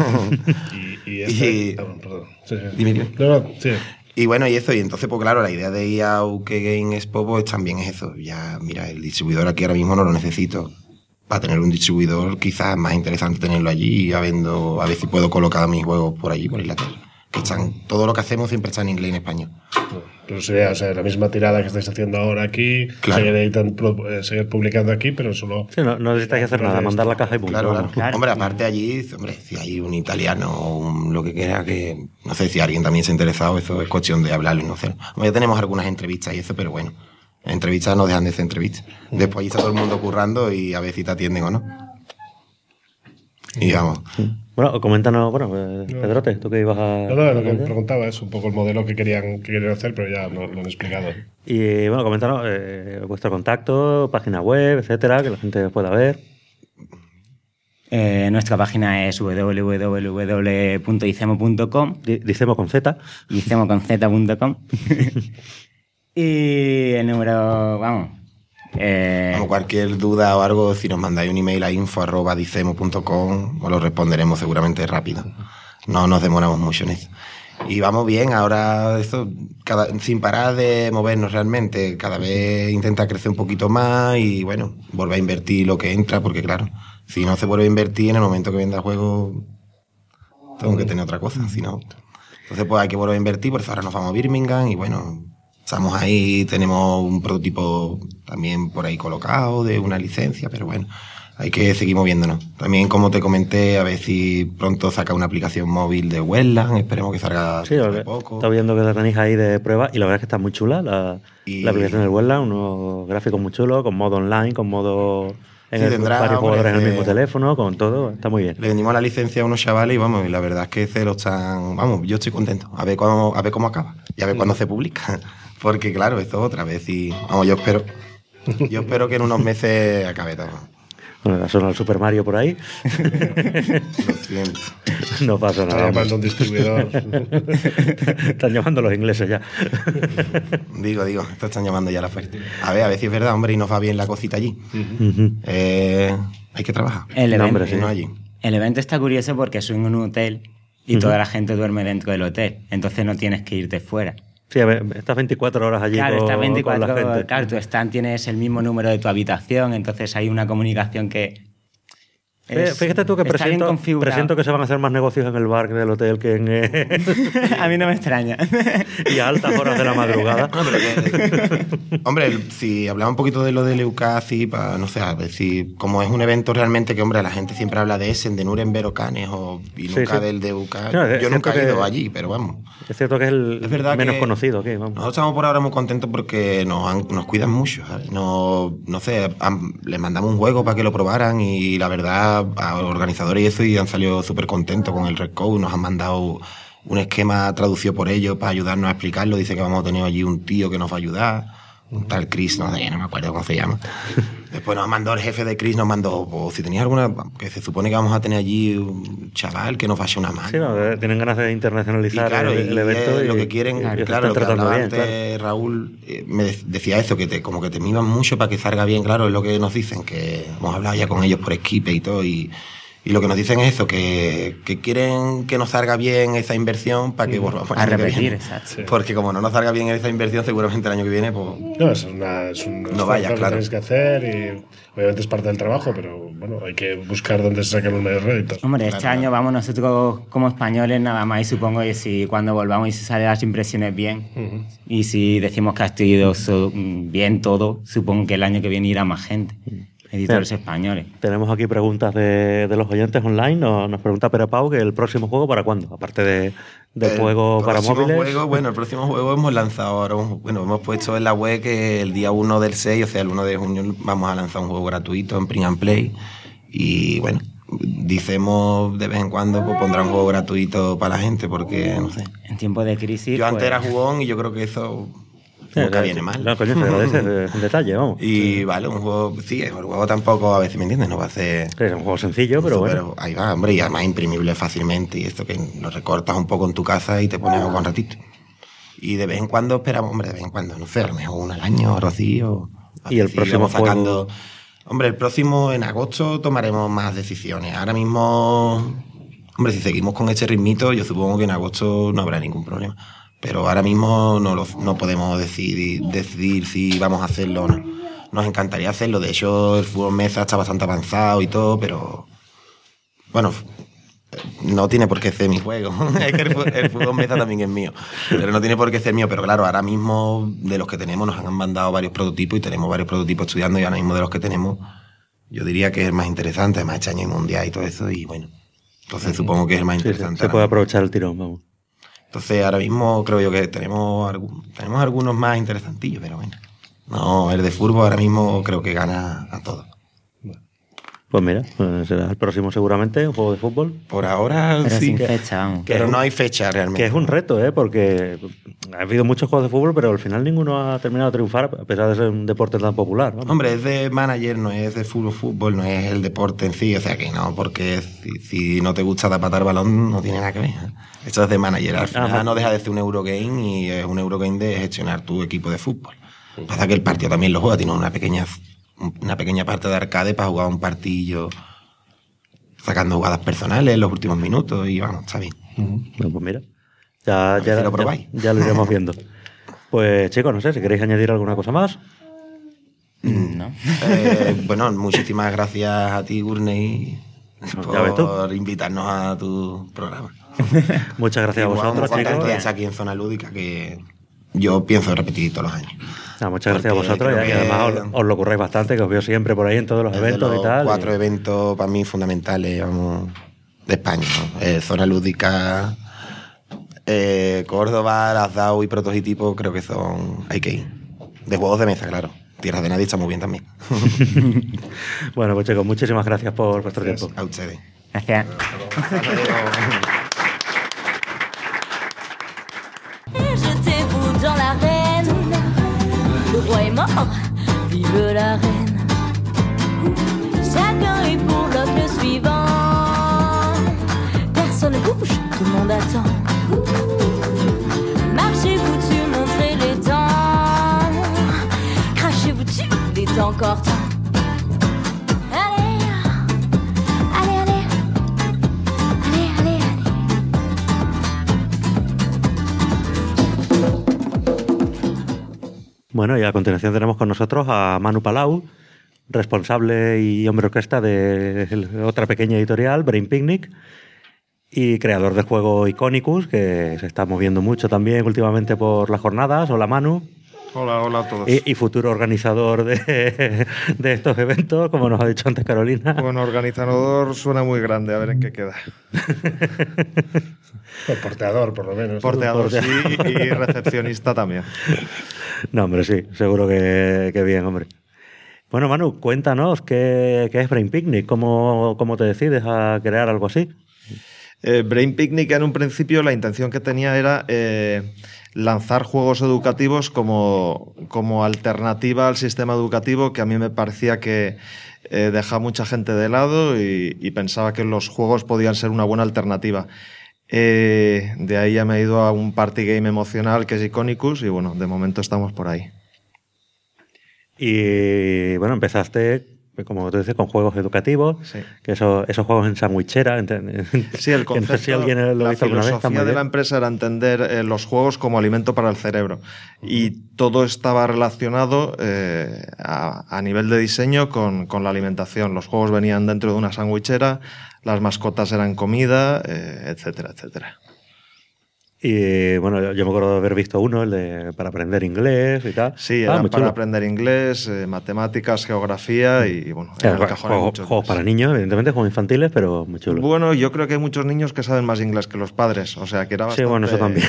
Dime. Sí. Y bueno, y entonces, pues claro, la idea de ir a UK Game Expo, pues también es eso. Ya, mira, el distribuidor aquí ahora mismo no lo necesito. Para tener un distribuidor, quizás es más interesante tenerlo allí y a ver si puedo colocar mis juegos por allí, por Inglaterra. Que todo lo que hacemos siempre está en inglés y en español. Pero sería, la misma tirada que estáis haciendo ahora aquí, claro. seguir publicando aquí, pero solo... Sí, no necesitáis hacer nada, mandar la caja y punto. Claro. Hombre, aparte allí, si hay un italiano o lo que quiera, que no sé si alguien también se ha interesado, eso es cuestión de hablarlo y no hacerlo. Ya tenemos algunas entrevistas y eso, pero bueno, las entrevistas no dejan de ser entrevistas. Después ahí está todo el mundo currando y a ver si te atienden o no. Y vamos. Bueno, coméntanos, Pedrote, tú que ibas a... No, lo que me preguntaba es un poco el modelo que querían hacer, pero ya lo han explicado. Y bueno, coméntanos vuestro contacto, página web, etcétera, que la gente pueda ver. Nuestra página es www.icemo.com. Dicemo con Z. Icemo.com. Y el número, vamos... Como cualquier duda o algo, si nos mandáis un email a info@dicemo.com, os lo responderemos seguramente rápido. No nos demoramos mucho en eso. Y vamos bien, ahora eso, sin parar de movernos realmente, cada vez intenta crecer un poquito más y bueno, volver a invertir lo que entra, porque claro, si no se vuelve a invertir en el momento que venda el juego, tengo que tener otra cosa, si no. Entonces pues hay que volver a invertir, por eso ahora nos vamos a Birmingham y bueno... Estamos ahí, tenemos un prototipo también por ahí colocado de una licencia, pero bueno, hay que seguir moviéndonos. También, como te comenté, a ver si pronto saca una aplicación móvil de Wetland, esperemos que salga de poco. Está viendo que la tenéis ahí de prueba y la verdad es que está muy chula la aplicación del Wetland, unos gráficos muy chulos, con modo online, con modo... varios jugadores en el mismo teléfono, con todo, está muy bien. Le vendimos la licencia a unos chavales y vamos, y la verdad es que se lo están... Vamos, yo estoy contento, a ver cómo acaba y a ver cuándo se publica. Porque claro, esto otra vez y... Vamos, yo espero que en unos meses acabe todo. Bueno, ha sonado el Super Mario por ahí. Lo siento. No pasa nada. Está llamando un distribuidor. Están llamando los ingleses ya. Digo, esto están llamando ya a la oferta. A ver si es verdad, hombre, y nos va bien la cosita allí. Hay que trabajar. El evento está curioso porque es en un hotel y toda la gente duerme dentro del hotel. Entonces no tienes que irte fuera. Sí, a ver, estás 24 horas allí claro, con, estás 24 con la gente. Claro, tu stand tienes el mismo número de tu habitación, entonces hay una comunicación que... Fíjate tú que presiento que se van a hacer más negocios en el bar del hotel que en... A mí no me extraña. Y a altas horas de la madrugada. No, hombre, si hablamos un poquito de lo del EUCAD, para, no sé, a ver si... Como es un evento realmente que, hombre, la gente siempre habla de Essen, de Nuremberg o Cannes, y nunca del de EUCAD. No, yo nunca he ido allí, pero vamos. Es cierto que es el menos conocido. ¿Qué? Vamos. Nosotros estamos por ahora muy contentos porque nos cuidan mucho, ¿sabes? No sé, les mandamos un juego para que lo probaran y la verdad... a organizadores y eso, y han salido súper contentos con el Red Code, nos han mandado un esquema traducido por ellos para ayudarnos a explicarlo. Dice que vamos a tener allí un tío que nos va a ayudar, un tal Chris, no me acuerdo cómo se llama. Después nos mandó el jefe de Chris, nos mandó, pues, si tenías alguna, que se supone que vamos a tener allí un chaval que nos vaya una mano. Sí, no, tienen ganas de internacionalizar el evento. Lo que quieren, claro, lo que hablaba antes Raúl, me decía eso, como que te miman mucho para que salga bien, claro, es lo que nos dicen, que hemos hablado ya con ellos por Skype y todo, y lo que nos dicen es eso, que quieren que nos salga bien esa inversión para que volvamos a repetir, exacto. Sí. Porque como no nos salga bien esa inversión, seguramente el año que viene, pues... No, es un no vaya, claro. Que tienes que hacer y obviamente es parte del trabajo, pero bueno, hay que buscar dónde se sacan los mayores réditos. Hombre, este año vamos nosotros como españoles nada más, y supongo que si cuando volvamos y se salen las impresiones bien, y si decimos que ha ido bien todo, supongo que el año que viene irá más gente. Editores españoles. Tenemos aquí preguntas de los oyentes online. Nos pregunta Pere Pau que el próximo juego para cuándo, aparte del juego para móviles. El próximo juego hemos lanzado ahora, hemos puesto en la web que el día 1 del 6, o sea, el 1 de junio, vamos a lanzar un juego gratuito en Print and Play. Y bueno, Dicemos de vez en cuando pues, pondrá un juego gratuito para la gente porque, no sé. En tiempo de crisis... Yo antes era jugón y yo creo que eso... nunca viene mal. No, coño, se agradece el detalle, vamos. Y vale, un juego, sí, el juego tampoco, a veces, ¿me entiendes? No va a ser... Es un juego sencillo, pero bueno. Pero ahí va, hombre, y además imprimible fácilmente. Y esto que lo recortas un poco en tu casa y te pones a jugar un ratito. Y de vez en cuando esperamos, hombre, de vez en cuando, no sé, a lo mejor uno al año o así. Y el próximo sacando... Hombre, el próximo, en agosto, tomaremos más decisiones. Ahora mismo, hombre, si seguimos con este ritmito, yo supongo que en agosto no habrá ningún problema. Pero ahora mismo no podemos decidir si vamos a hacerlo o no. Nos encantaría hacerlo. De hecho, el fútbol mesa está bastante avanzado y todo, pero... Bueno, no tiene por qué ser mi juego. Es que el fútbol mesa también es mío. Pero no tiene por qué ser mío. Pero claro, ahora mismo, de los que tenemos, nos han mandado varios prototipos y tenemos varios prototipos estudiando. Y ahora mismo de los que tenemos, yo diría que es el más interesante. Además, este año hay mundial y todo eso. Y bueno, entonces supongo que es el más interesante. Se puede aprovechar el tirón, vamos. Entonces, ahora mismo creo yo que tenemos algunos más interesantillos, pero bueno. No, el de fútbol ahora mismo creo que gana a todos. Pues mira, pues será el próximo seguramente, un juego de fútbol. Por ahora Pero sí. sin fecha, vamos. Pero no hay fecha realmente. Que es un reto, porque ha habido muchos juegos de fútbol, pero al final ninguno ha terminado de triunfar, a pesar de ser un deporte tan popular. Vamos. Hombre, es de manager, no es de fútbol, no es el deporte en sí, o sea que no, porque si no te gusta tapatar balón no tiene nada que ver. Esto es de manager, al final no deja de ser un Eurogame y es un Eurogame de gestionar tu equipo de fútbol. Pasa que el partido también lo juega, tiene una pequeña parte de arcade para jugar un partidillo sacando jugadas personales en los últimos minutos y vamos, está bien. Bueno, pues mira, si lo probáis. ya lo iremos viendo. Pues chicos, no sé, si queréis añadir alguna cosa más. No. Bueno, muchísimas gracias a ti, Gurney, por invitarnos a tu programa. Muchas gracias a vosotros, chicos. De estar aquí en Zona Lúdica, que yo pienso repetir todos los años. Muchas gracias a vosotros, y además os lo curráis bastante, que os veo siempre por ahí en todos los eventos y tal. 4 eventos para mí fundamentales, vamos, de España, ¿no? Zona Lúdica, Córdoba, Las DAO y Prototipo, creo que hay que ir. De juegos de mesa, claro. Tierra de Nadie está muy bien también. Bueno, pues chicos, muchísimas gracias por vuestro tiempo. A ustedes. Gracias. Jetez-vous dans l'arène. Le roi est mort, vive la reine. Chacun est pour l'autre le suivant. Personne ne bouge, tout le monde attend. Marchez-vous dessus, montrez les dents. Crachez-vous dessus, il est encore temps. Bueno, y a continuación tenemos con nosotros a Manu Palau, responsable y hombre orquesta de otra pequeña editorial, Brain Picnic, y creador del juego Iconicus, que se está moviendo mucho también últimamente por las jornadas. Hola, Manu. Hola a todos. Y futuro organizador de estos eventos, como nos ha dicho antes Carolina. Bueno, organizador suena muy grande, a ver en qué queda. Pues porteador, por lo menos. Porteador, sí, y recepcionista también. No, hombre, sí, seguro que bien, hombre. Bueno, Manu, cuéntanos qué es Brain Picnic, cómo te decides a crear algo así. Brain Picnic, en un principio, la intención que tenía era lanzar juegos educativos como alternativa al sistema educativo, que a mí me parecía que deja mucha gente de lado y pensaba que los juegos podían ser una buena alternativa. De ahí ya me he ido a un party game emocional que es Iconicus y bueno, de momento estamos por ahí. Y bueno, empezaste, como tú dices, con juegos educativos, Sí. que esos juegos en sandwichera. Sí, el concepto, no sé si alguien lo ha la visto alguna vez, está muy filosofía de bien. la empresa era entender los juegos como alimento para el cerebro. Y todo estaba relacionado a nivel de diseño con la alimentación. Los juegos venían dentro de una sandwichera, las mascotas eran comida, etcétera, etcétera. Y bueno, yo me acuerdo de haber visto uno, el de para aprender inglés y tal. Sí, eran muy para chulo. aprender inglés, matemáticas, geografía y bueno, encajonan mucho. Juegos para niños, evidentemente, juegos infantiles, pero muy chulos. Bueno, yo creo que hay muchos niños que saben más inglés que los padres, o sea que era bastante... Sí, bueno, eso también.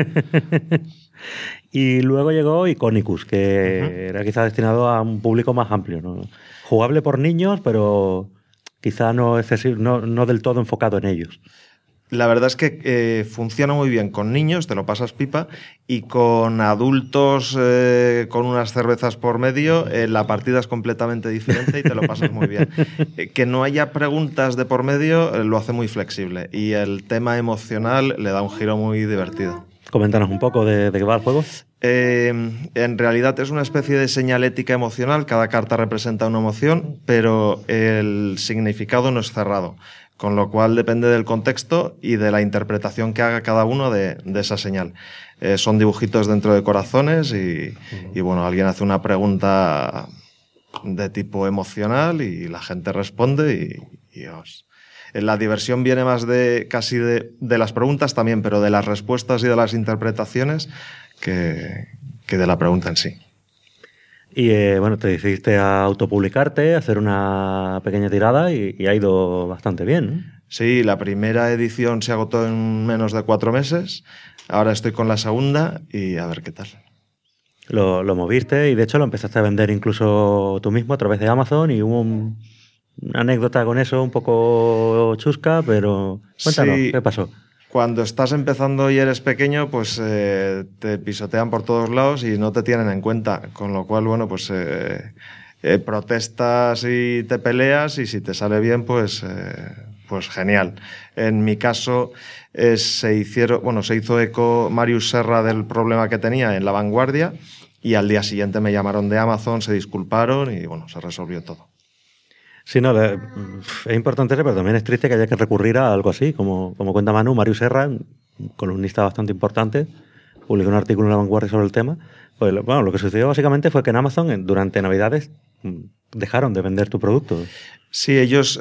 Y luego llegó Iconicus, que era quizá destinado a un público más amplio, ¿no? Jugable por niños, pero quizá no del todo enfocado en ellos. La verdad es que funciona muy bien con niños, te lo pasas pipa, y con adultos con unas cervezas por medio, la partida es completamente diferente y te lo pasas muy bien. Que no haya preguntas de por medio lo hace muy flexible y el tema emocional le da un giro muy divertido. Coméntanos un poco de qué va el juego. En realidad es una especie de señalética emocional, cada carta representa una emoción, pero el significado no es cerrado. Con lo cual depende del contexto y de la interpretación que haga cada uno de esa señal. Son dibujitos dentro de corazones y bueno, alguien hace una pregunta de tipo emocional y la gente responde y la diversión viene más casi de las preguntas también, pero de las respuestas y de las interpretaciones que de la pregunta en sí. Y bueno, te decidiste a autopublicarte, a hacer una pequeña tirada y ha ido bastante bien, ¿no? Sí, la primera edición se agotó en menos de 4 meses. Ahora estoy con la segunda y a ver qué tal. Lo moviste y de hecho lo empezaste a vender incluso tú mismo a través de Amazon y hubo una anécdota con eso un poco chusca, pero cuéntanos, Sí. ¿qué pasó? Cuando estás empezando y eres pequeño, pues te pisotean por todos lados y no te tienen en cuenta. Con lo cual, bueno, pues protestas y te peleas y si te sale bien, pues genial. En mi caso, se hizo eco Marius Serra del problema que tenía en La Vanguardia y al día siguiente me llamaron de Amazon, se disculparon y bueno, se resolvió todo. Sí, no, es importante, pero también es triste que haya que recurrir a algo así. Como cuenta Manu, Marius Serra, un columnista bastante importante, publicó un artículo en La Vanguardia sobre el tema. Pues bueno, lo que sucedió básicamente fue que en Amazon, durante Navidades, dejaron de vender tu producto. Sí, ellos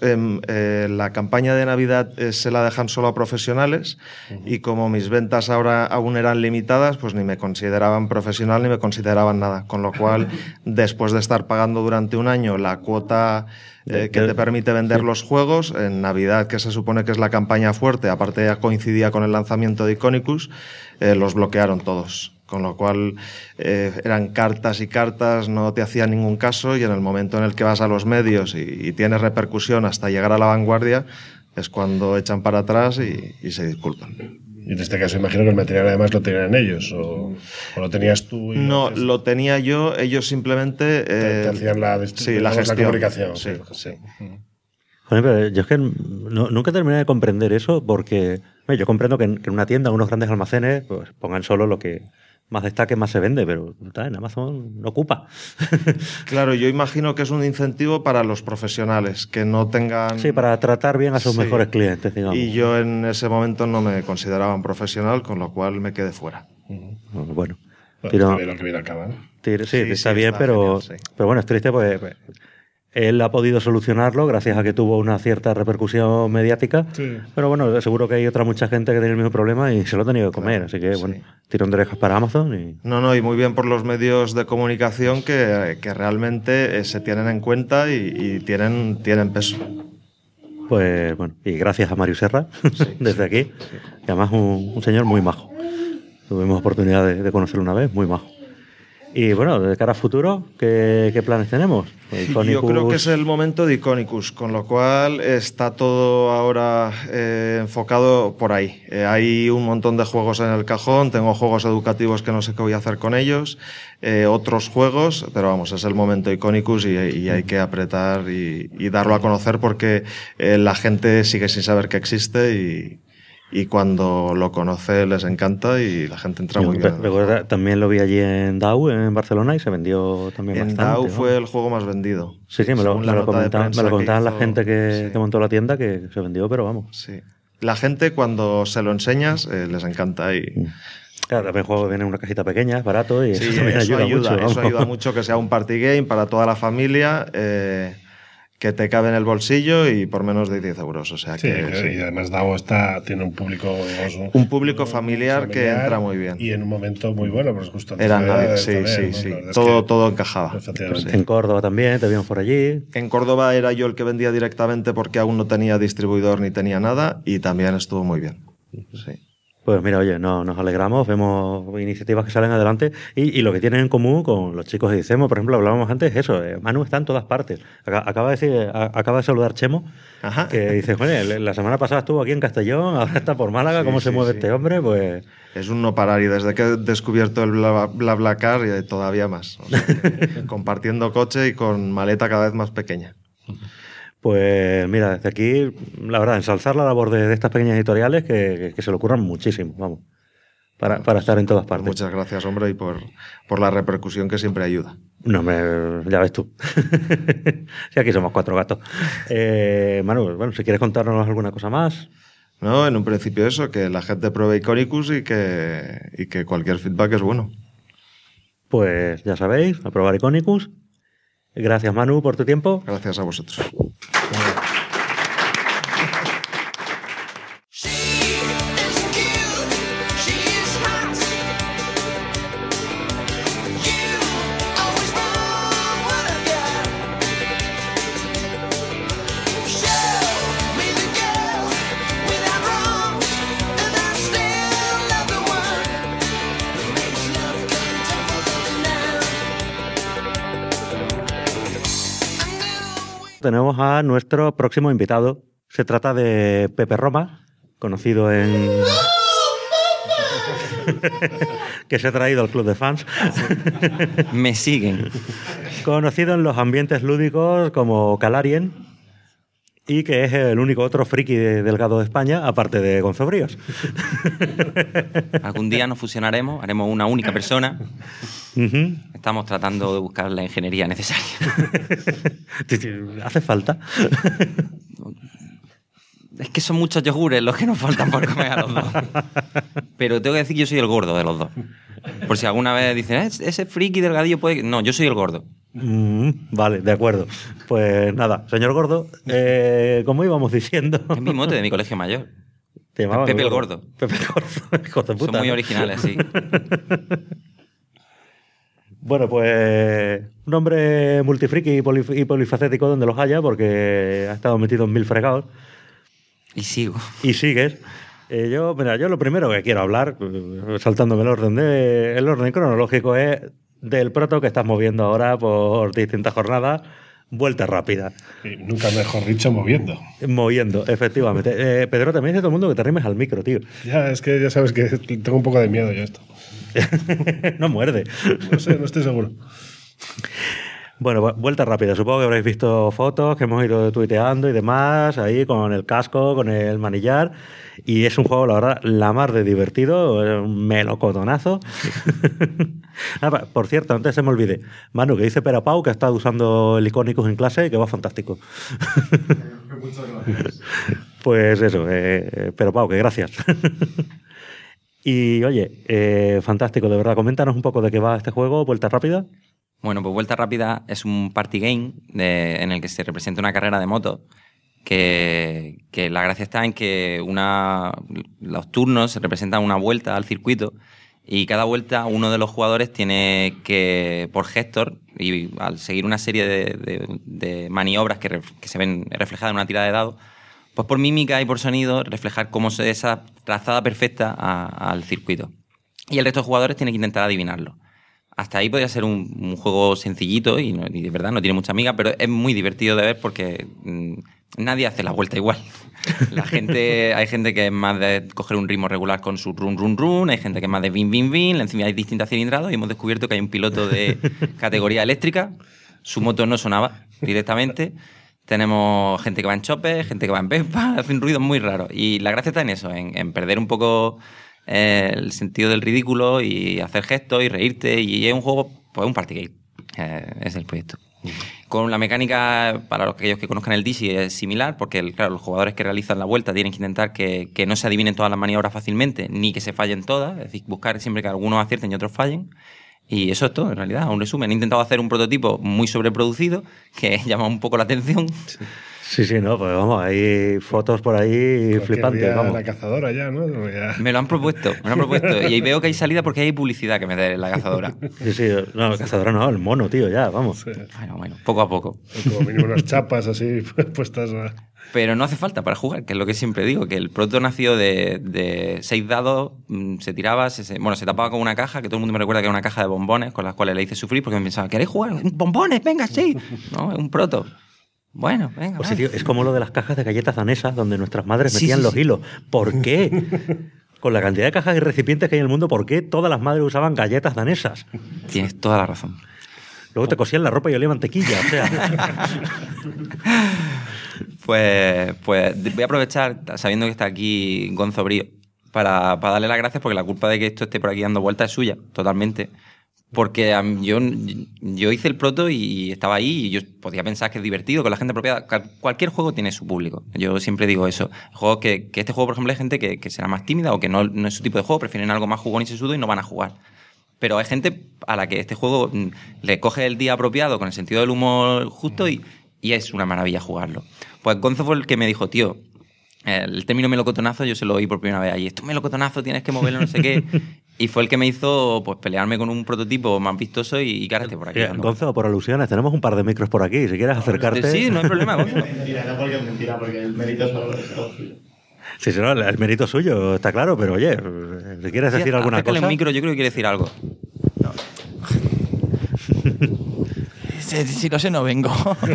la campaña de Navidad se la dejan solo a profesionales y como mis ventas ahora aún eran limitadas, pues ni me consideraban profesional ni me consideraban nada. Con lo cual, después de estar pagando durante un año la cuota que te permite vender los juegos, en Navidad, que se supone que es la campaña fuerte, aparte ya coincidía con el lanzamiento de Iconicus, los bloquearon todos. Con lo cual eran cartas y cartas, no te hacían ningún caso y en el momento en el que vas a los medios y tienes repercusión hasta llegar a La Vanguardia es cuando echan para atrás y se disculpan. Y en este caso imagino que el material además lo tenían ellos o lo tenías tú. No, lo tenía yo, ellos simplemente te hacían la gestión, la comunicación. Sí. Joder, pero yo es que nunca terminé de comprender eso porque yo comprendo que en una tienda, en unos grandes almacenes, pues pongan solo lo que más destaque, más se vende, pero en Amazon no ocupa. Claro, yo imagino que es un incentivo para los profesionales, que no tengan... Sí, para tratar bien a sus mejores clientes, digamos. Y yo en ese momento no me consideraba un profesional, con lo cual me quedé fuera. Bueno, está bien lo que viene al cabo, ¿no? Sí, está bien, pero, genial, sí. Pero bueno, es triste, pues él ha podido solucionarlo gracias a que tuvo una cierta repercusión mediática. Sí. Pero bueno, seguro que hay otra mucha gente que tiene el mismo problema y se lo ha tenido que comer. Claro, así que, bueno, tirón de orejas para Amazon. No, y muy bien por los medios de comunicación que realmente se tienen en cuenta y tienen peso. Pues bueno, y gracias a Marius Serra, desde aquí. Sí. Y además un señor muy majo. Tuvimos oportunidad de conocerlo una vez, muy majo. Y bueno, de cara a futuro, ¿qué planes tenemos? Iconicus... Yo creo que es el momento de Iconicus, con lo cual está todo ahora enfocado por ahí. Hay un montón de juegos en el cajón, tengo juegos educativos que no sé qué voy a hacer con ellos, otros juegos, pero vamos, es el momento de Iconicus y hay que apretar y darlo a conocer porque la gente sigue sin saber que existe y cuando lo conoce les encanta y la gente entra muy bien. Recuerda, también lo vi allí en DAO, en Barcelona, y se vendió también bastante. En DAO ¿no? fue el juego más vendido. Sí, me lo comentaban la gente que montó la tienda, que se vendió, pero vamos. Sí. La gente cuando se lo enseñas les encanta y... Claro, también el juego viene en una cajita pequeña, es barato y sí, eso también ayuda mucho. Eso ayuda mucho que sea un party game para toda la familia... que te cabe en el bolsillo y por menos de 10 euros. O sea y además DAO tiene un público... un público familiar que entra muy bien. Y en un momento muy bueno, pues justo antes sí. Todo encajaba. En Córdoba también, te vimos por allí. En Córdoba era yo el que vendía directamente porque aún no tenía distribuidor ni tenía nada y también estuvo muy bien. Sí. Pues mira, oye, nos alegramos, vemos iniciativas que salen adelante y lo que tienen en común con los chicos de Dicemo, por ejemplo, hablábamos antes, eso, Manu está en todas partes. Acaba de saludar Chemo, Ajá. Que dice, bueno, la semana pasada estuvo aquí en Castellón, ahora está por Málaga, ¿cómo se mueve este hombre? Pues... Es un no parar y desde que he descubierto el BlaBlaCar todavía más. O sea, compartiendo coche y con maleta cada vez más pequeña. Pues mira, desde aquí, la verdad, ensalzar la labor de estas pequeñas editoriales que se le ocurran muchísimo, vamos, para estar en todas partes. Muchas gracias, hombre, y por la repercusión que siempre ayuda. No, ya ves tú. Sí, aquí somos 4 gatos. Manu, bueno, si quieres contarnos alguna cosa más. No, en un principio eso, que la gente pruebe Iconicus y que cualquier feedback es bueno. Pues ya sabéis, a probar Iconicus. Gracias, Manu, por tu tiempo. Gracias a vosotros. tenemos a nuestro próximo invitado. Se trata de Pepe Roma, conocido en... que se ha traído al club de fans. Me siguen. Conocido en los ambientes lúdicos como Calarien, y que es el único otro friki delgado de España, aparte de Gonzo Bríos. Algún día nos fusionaremos, haremos una única persona. Estamos tratando de buscar la ingeniería necesaria. ¿Hace falta? Es que son muchos yogures los que nos faltan por comer a los dos. Pero tengo que decir que yo soy el gordo de los dos. Por si alguna vez dicen, ese friki delgadillo puede... No, yo soy el gordo. Vale, de acuerdo. Pues nada, señor Gordo, como íbamos diciendo... Es mi mote de mi colegio mayor. Te llamaban Pepe el Gordo. Pepe el Gordo, hijo de puta. Son muy originales, sí. Bueno, pues un hombre multifriki y polifacético donde los haya, porque ha estado metido en 1000 fregados. Y sigo. Y sigues. Yo lo primero que quiero hablar, saltándome el orden cronológico, es del proto que estás moviendo ahora por distintas jornadas, vuelta rápida. Y nunca mejor dicho, moviendo. Moviendo, efectivamente. Pedro, también dice todo el mundo que te rimes al micro, tío. Ya, es que ya sabes que tengo un poco de miedo yo esto. No muerde. No sé, no estoy seguro. Bueno, vuelta rápida. Supongo que habréis visto fotos que hemos ido tuiteando y demás, ahí con el casco, con el manillar. Y es un juego, la verdad, la mar de divertido, un melocotonazo. Por cierto, antes se me olvide. Manu, que dice Pera Pau que ha estado usando el Iconicus en clase y que va fantástico. Muchas gracias. Pues eso, Pera Pau, que gracias. Y oye, fantástico, de verdad. Coméntanos un poco de qué va este juego, Vuelta Rápida. Bueno, pues Vuelta Rápida es un party game en el que se representa una carrera de moto, que la gracia está en que los turnos se representan una vuelta al circuito y cada vuelta uno de los jugadores tiene que, por gestor, y al seguir una serie de maniobras que se ven reflejadas en una tirada de dados, pues por mímica y por sonido reflejar cómo es esa trazada perfecta al circuito. Y el resto de jugadores tiene que intentar adivinarlo. Hasta ahí podría ser un juego sencillito y de verdad no tiene mucha amiga, pero es muy divertido de ver porque nadie hace la vuelta igual. Hay gente que es más de coger un ritmo regular con su run, run, run, hay gente que es más de vin, vin, vin, encima hay distintas cilindradas y hemos descubierto que hay un piloto de categoría eléctrica, su moto no sonaba directamente, tenemos gente que va en chope, gente que va en Vespa, hacen ruidos muy raros y la gracia está en eso, en perder un poco el sentido del ridículo y hacer gestos y reírte y es un juego, pues un party game, es el proyecto. Con la mecánica, para aquellos que conozcan el Dixie, es similar porque claro, los jugadores que realizan la vuelta tienen que intentar que no se adivinen todas las maniobras fácilmente ni que se fallen todas, es decir, buscar siempre que algunos acierten y otros fallen. Y eso es todo, en realidad, un resumen. He intentado hacer un prototipo muy sobreproducido que llama un poco la atención. Sí, no, pues vamos, hay fotos por ahí flipantes, vamos. La cazadora ya, ¿no? Ya. Me lo han propuesto. Y ahí veo que hay salida porque hay publicidad que meter en la cazadora. Sí, no, la cazadora no, el mono, tío, ya, vamos. Sí. Bueno, poco a poco. Como mínimo unas chapas así puestas. Pero no hace falta para jugar, que es lo que siempre digo, que el proto nació de 6 dados, se tiraba, se tapaba con una caja, que todo el mundo me recuerda que era una caja de bombones con las cuales le hice sufrir porque me pensaba, ¿queréis jugar? ¡Bombones, venga, sí! No, es un proto. Bueno, venga. Pues sí, tío, es como lo de las cajas de galletas danesas donde nuestras madres metían los hilos. ¿Por qué? Con la cantidad de cajas y recipientes que hay en el mundo, ¿por qué todas las madres usaban galletas danesas? Tienes toda la razón. Luego te cosían la ropa y olía mantequilla, o sea. Pues voy a aprovechar, sabiendo que está aquí Gonzo Brío, para darle las gracias porque la culpa de que esto esté por aquí dando vueltas es suya, totalmente. Porque yo hice el proto y estaba ahí y yo podía pensar que es divertido, con la gente apropiada. Cualquier juego tiene su público. Yo siempre digo eso. Juegos que este juego, por ejemplo, hay gente que será más tímida o que no es su tipo de juego, prefieren algo más jugón y sesudo y no van a jugar. Pero hay gente a la que este juego le coge el día apropiado con el sentido del humor justo y es una maravilla jugarlo. Pues Gonzo fue el que me dijo, tío, el término melocotonazo yo se lo oí por primera vez allí. Esto es melocotonazo, tienes que moverlo, no sé qué. Y fue el que me hizo pues pelearme con un prototipo más vistoso y cárate por aquí. Gonzo, por alusiones, tenemos un par de micros por aquí. Si quieres acercarte... Sí, no hay problema, Gonzo. Mentira, porque el mérito es todo suyo. Sí, no, el mérito suyo, está claro, pero oye, si quieres decir alguna cosa... el micro, yo creo que quiere decir algo. No. Si no sé, no vengo.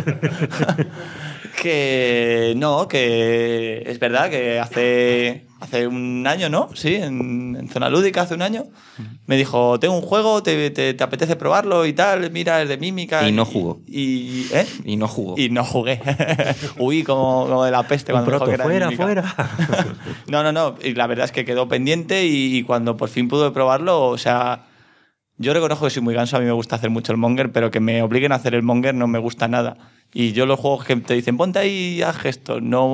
Que es verdad que hace un año, ¿no? Sí, en Zona Lúdica hace un año. Me dijo, tengo un juego, te apetece probarlo y tal, mira, es de mímica. Y no jugó. Y no jugó. Y no jugué. Huí como de la peste cuando me dijo que era de mímica. fuera. No. Y la verdad es que quedó pendiente y cuando por fin pude probarlo, o sea... Yo reconozco que soy muy ganso, a mí me gusta hacer mucho el monger, pero que me obliguen a hacer el monger no me gusta nada. Y yo los juegos que te dicen, ponte ahí y haz gestos, no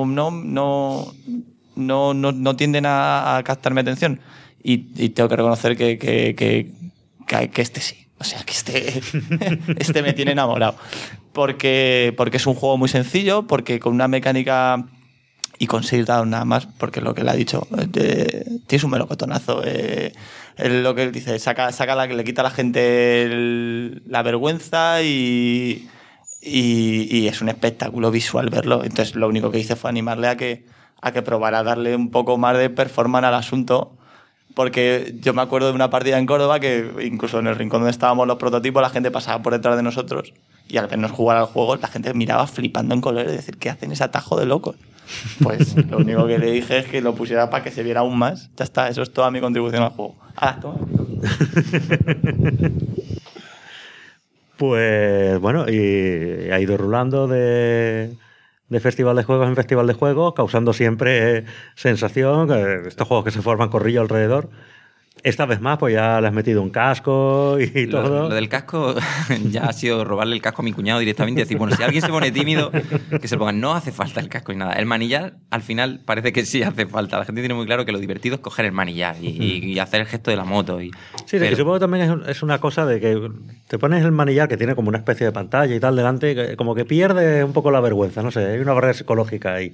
tienden a captarme atención. Y tengo que reconocer que este sí. O sea, que este me tiene enamorado. Porque es un juego muy sencillo, porque con una mecánica... Y con 6 dados nada más, porque lo que le ha dicho, tienes un melocotonazo. Lo que él dice, saca la que le quita a la gente la vergüenza y es un espectáculo visual verlo. Entonces lo único que hice fue animarle a que probara a darle un poco más de performance al asunto, porque yo me acuerdo de una partida en Córdoba que incluso en el rincón donde estábamos los prototipos la gente pasaba por detrás de nosotros y al vernos jugar al juego la gente miraba flipando en colores y decir, ¿qué hacen ese atajo de locos? Pues lo único que le dije es que lo pusiera para que se viera aún más. Ya está, eso es toda mi contribución al juego. Toma. Pues bueno, y ha ido rulando de festival de juegos en festival de juegos, causando siempre sensación, estos juegos que se forman corrillo alrededor. Esta vez más, pues ya le has metido un casco y todo. Lo del casco ya ha sido robarle el casco a mi cuñado directamente y decir, bueno, si alguien se pone tímido, que se lo ponga. No hace falta el casco ni nada. El manillar, al final, parece que sí hace falta. La gente tiene muy claro que lo divertido es coger el manillar y hacer el gesto de la moto. Sí, pero supongo que también es una cosa de que te pones el manillar que tiene como una especie de pantalla y tal delante, que como que pierde un poco la vergüenza. No sé, hay una barrera psicológica ahí.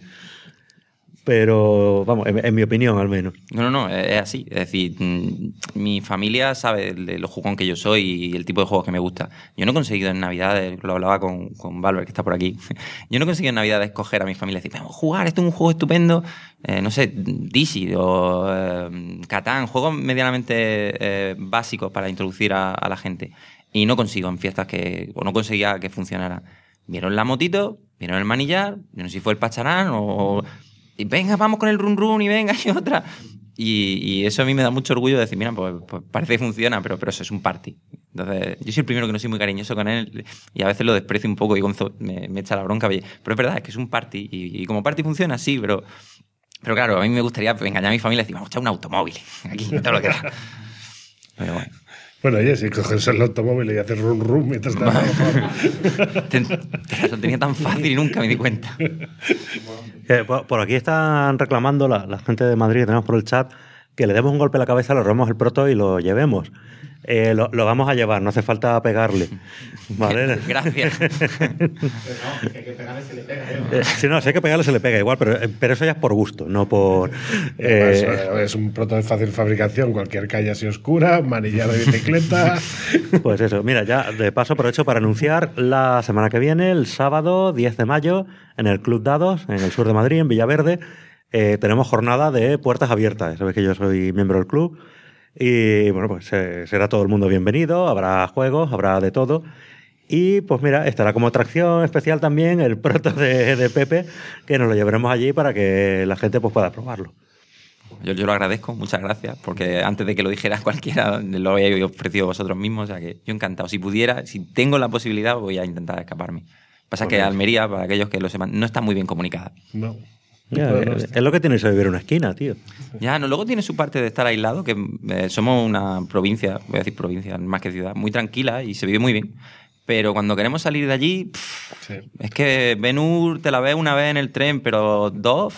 Pero, vamos, en mi opinión al menos. No, es así. Es decir, mi familia sabe de lo jugón que yo soy y el tipo de juegos que me gusta. Yo no he conseguido en Navidades, lo hablaba con Valver, que está por aquí, yo no he conseguido en Navidades escoger a mi familia y decir, vamos a jugar, esto es un juego estupendo, no sé, Dixit o Catán, juegos medianamente básicos para introducir a la gente. Y no consigo en fiestas o no conseguía que funcionara. Vieron la motito, vieron el manillar, yo no sé si fue el pacharán o... Y venga, vamos con el run run y venga y otra. Y eso a mí me da mucho orgullo de decir, mira, pues parece que funciona, pero eso es un party. Entonces, yo soy el primero que no soy muy cariñoso con él y a veces lo desprecio un poco y Gonzo me echa la bronca. Pero es verdad, es que es un party y como party funciona, sí, pero claro, a mí me gustaría engañar a mi familia y decir, vamos a echar un automóvil. Aquí, todo lo que da. Pero bueno. Bueno, oye, si coges el automóvil y haces rum rum mientras lo tenía tan fácil y nunca me di cuenta. Por aquí están reclamando la gente de Madrid que tenemos por el chat que le demos un golpe a la cabeza, le robemos el proto y lo llevemos. Lo vamos a llevar, no hace falta pegarle. ¿Vale? Gracias. Pero no, si hay que pegarle se le pega. Si no, si hay que pegarle se le pega igual, pero eso ya es por gusto, no por... Es un proto de fácil fabricación, cualquier calle así oscura, manillar de bicicleta... Pues eso, mira, ya de paso aprovecho para anunciar la semana que viene, el sábado 10 de mayo, en el Club Dados, en el sur de Madrid, en Villaverde, tenemos jornada de puertas abiertas. Sabéis que yo soy miembro del club. Y bueno, pues será todo el mundo bienvenido, habrá juegos, habrá de todo. Y pues mira, estará como atracción especial también el proto de Pepe, que nos lo llevaremos allí para que la gente pues pueda probarlo. Yo lo agradezco, muchas gracias, porque antes de que lo dijera cualquiera, lo había ofrecido vosotros mismos, o sea que yo encantado. Si pudiera, si tengo la posibilidad, voy a intentar escaparme. Pasa que Almería, para aquellos que lo sepan, no está muy bien comunicada. No. Ya, es lo que tiene eso de vivir en una esquina, tío. Ya, no, luego tiene su parte de estar aislado, que somos una provincia, voy a decir provincia, más que ciudad, muy tranquila y se vive muy bien. Pero cuando queremos salir de allí, sí. Es que Ben-Hur te la ves una vez en el tren, pero dos...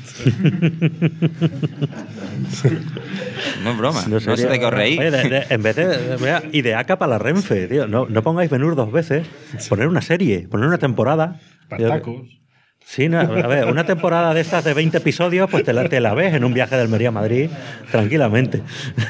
No es broma, no sé de qué os reís. Oye, en vez de ideaca para la Renfe, tío, no pongáis Ben-Hur 2 veces, poner una serie, poner una temporada. Spartacus. Sí, no, a ver, una temporada de estas de 20 episodios, pues te la ves en un viaje de Almería a Madrid tranquilamente.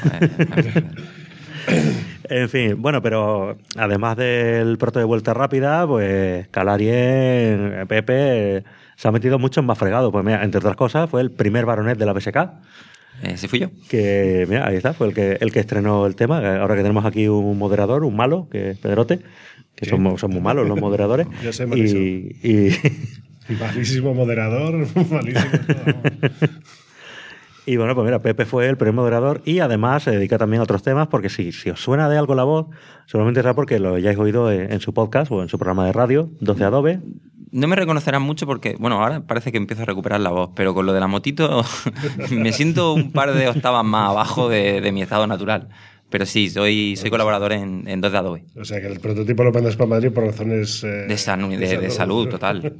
En fin, bueno, pero además del proto de vuelta rápida, pues Calarien, Pepe, se ha metido mucho en más fregado. Pues mira, entre otras cosas, fue el primer baronet de la BSK. Ese fui yo. Que, mira, ahí está, fue el que estrenó el tema. Ahora que tenemos aquí un moderador, un malo, que es Pedrote, que son muy malos los moderadores. Yo soy malísimo. Malísimo moderador, malísimo todo. Y bueno, pues mira, Pepe fue el primer moderador y además se dedica también a otros temas, porque si os suena de algo la voz, seguramente será porque lo hayáis oído en su podcast o en su programa de radio, 12 Adobe. No me reconocerán mucho porque, bueno, ahora parece que empiezo a recuperar la voz, pero con lo de la motito me siento un par de octavas más abajo de mi estado natural. Pero sí, soy colaborador en 12 Adobe. O sea, que el prototipo lo mandas para Madrid por razones... de salud, total.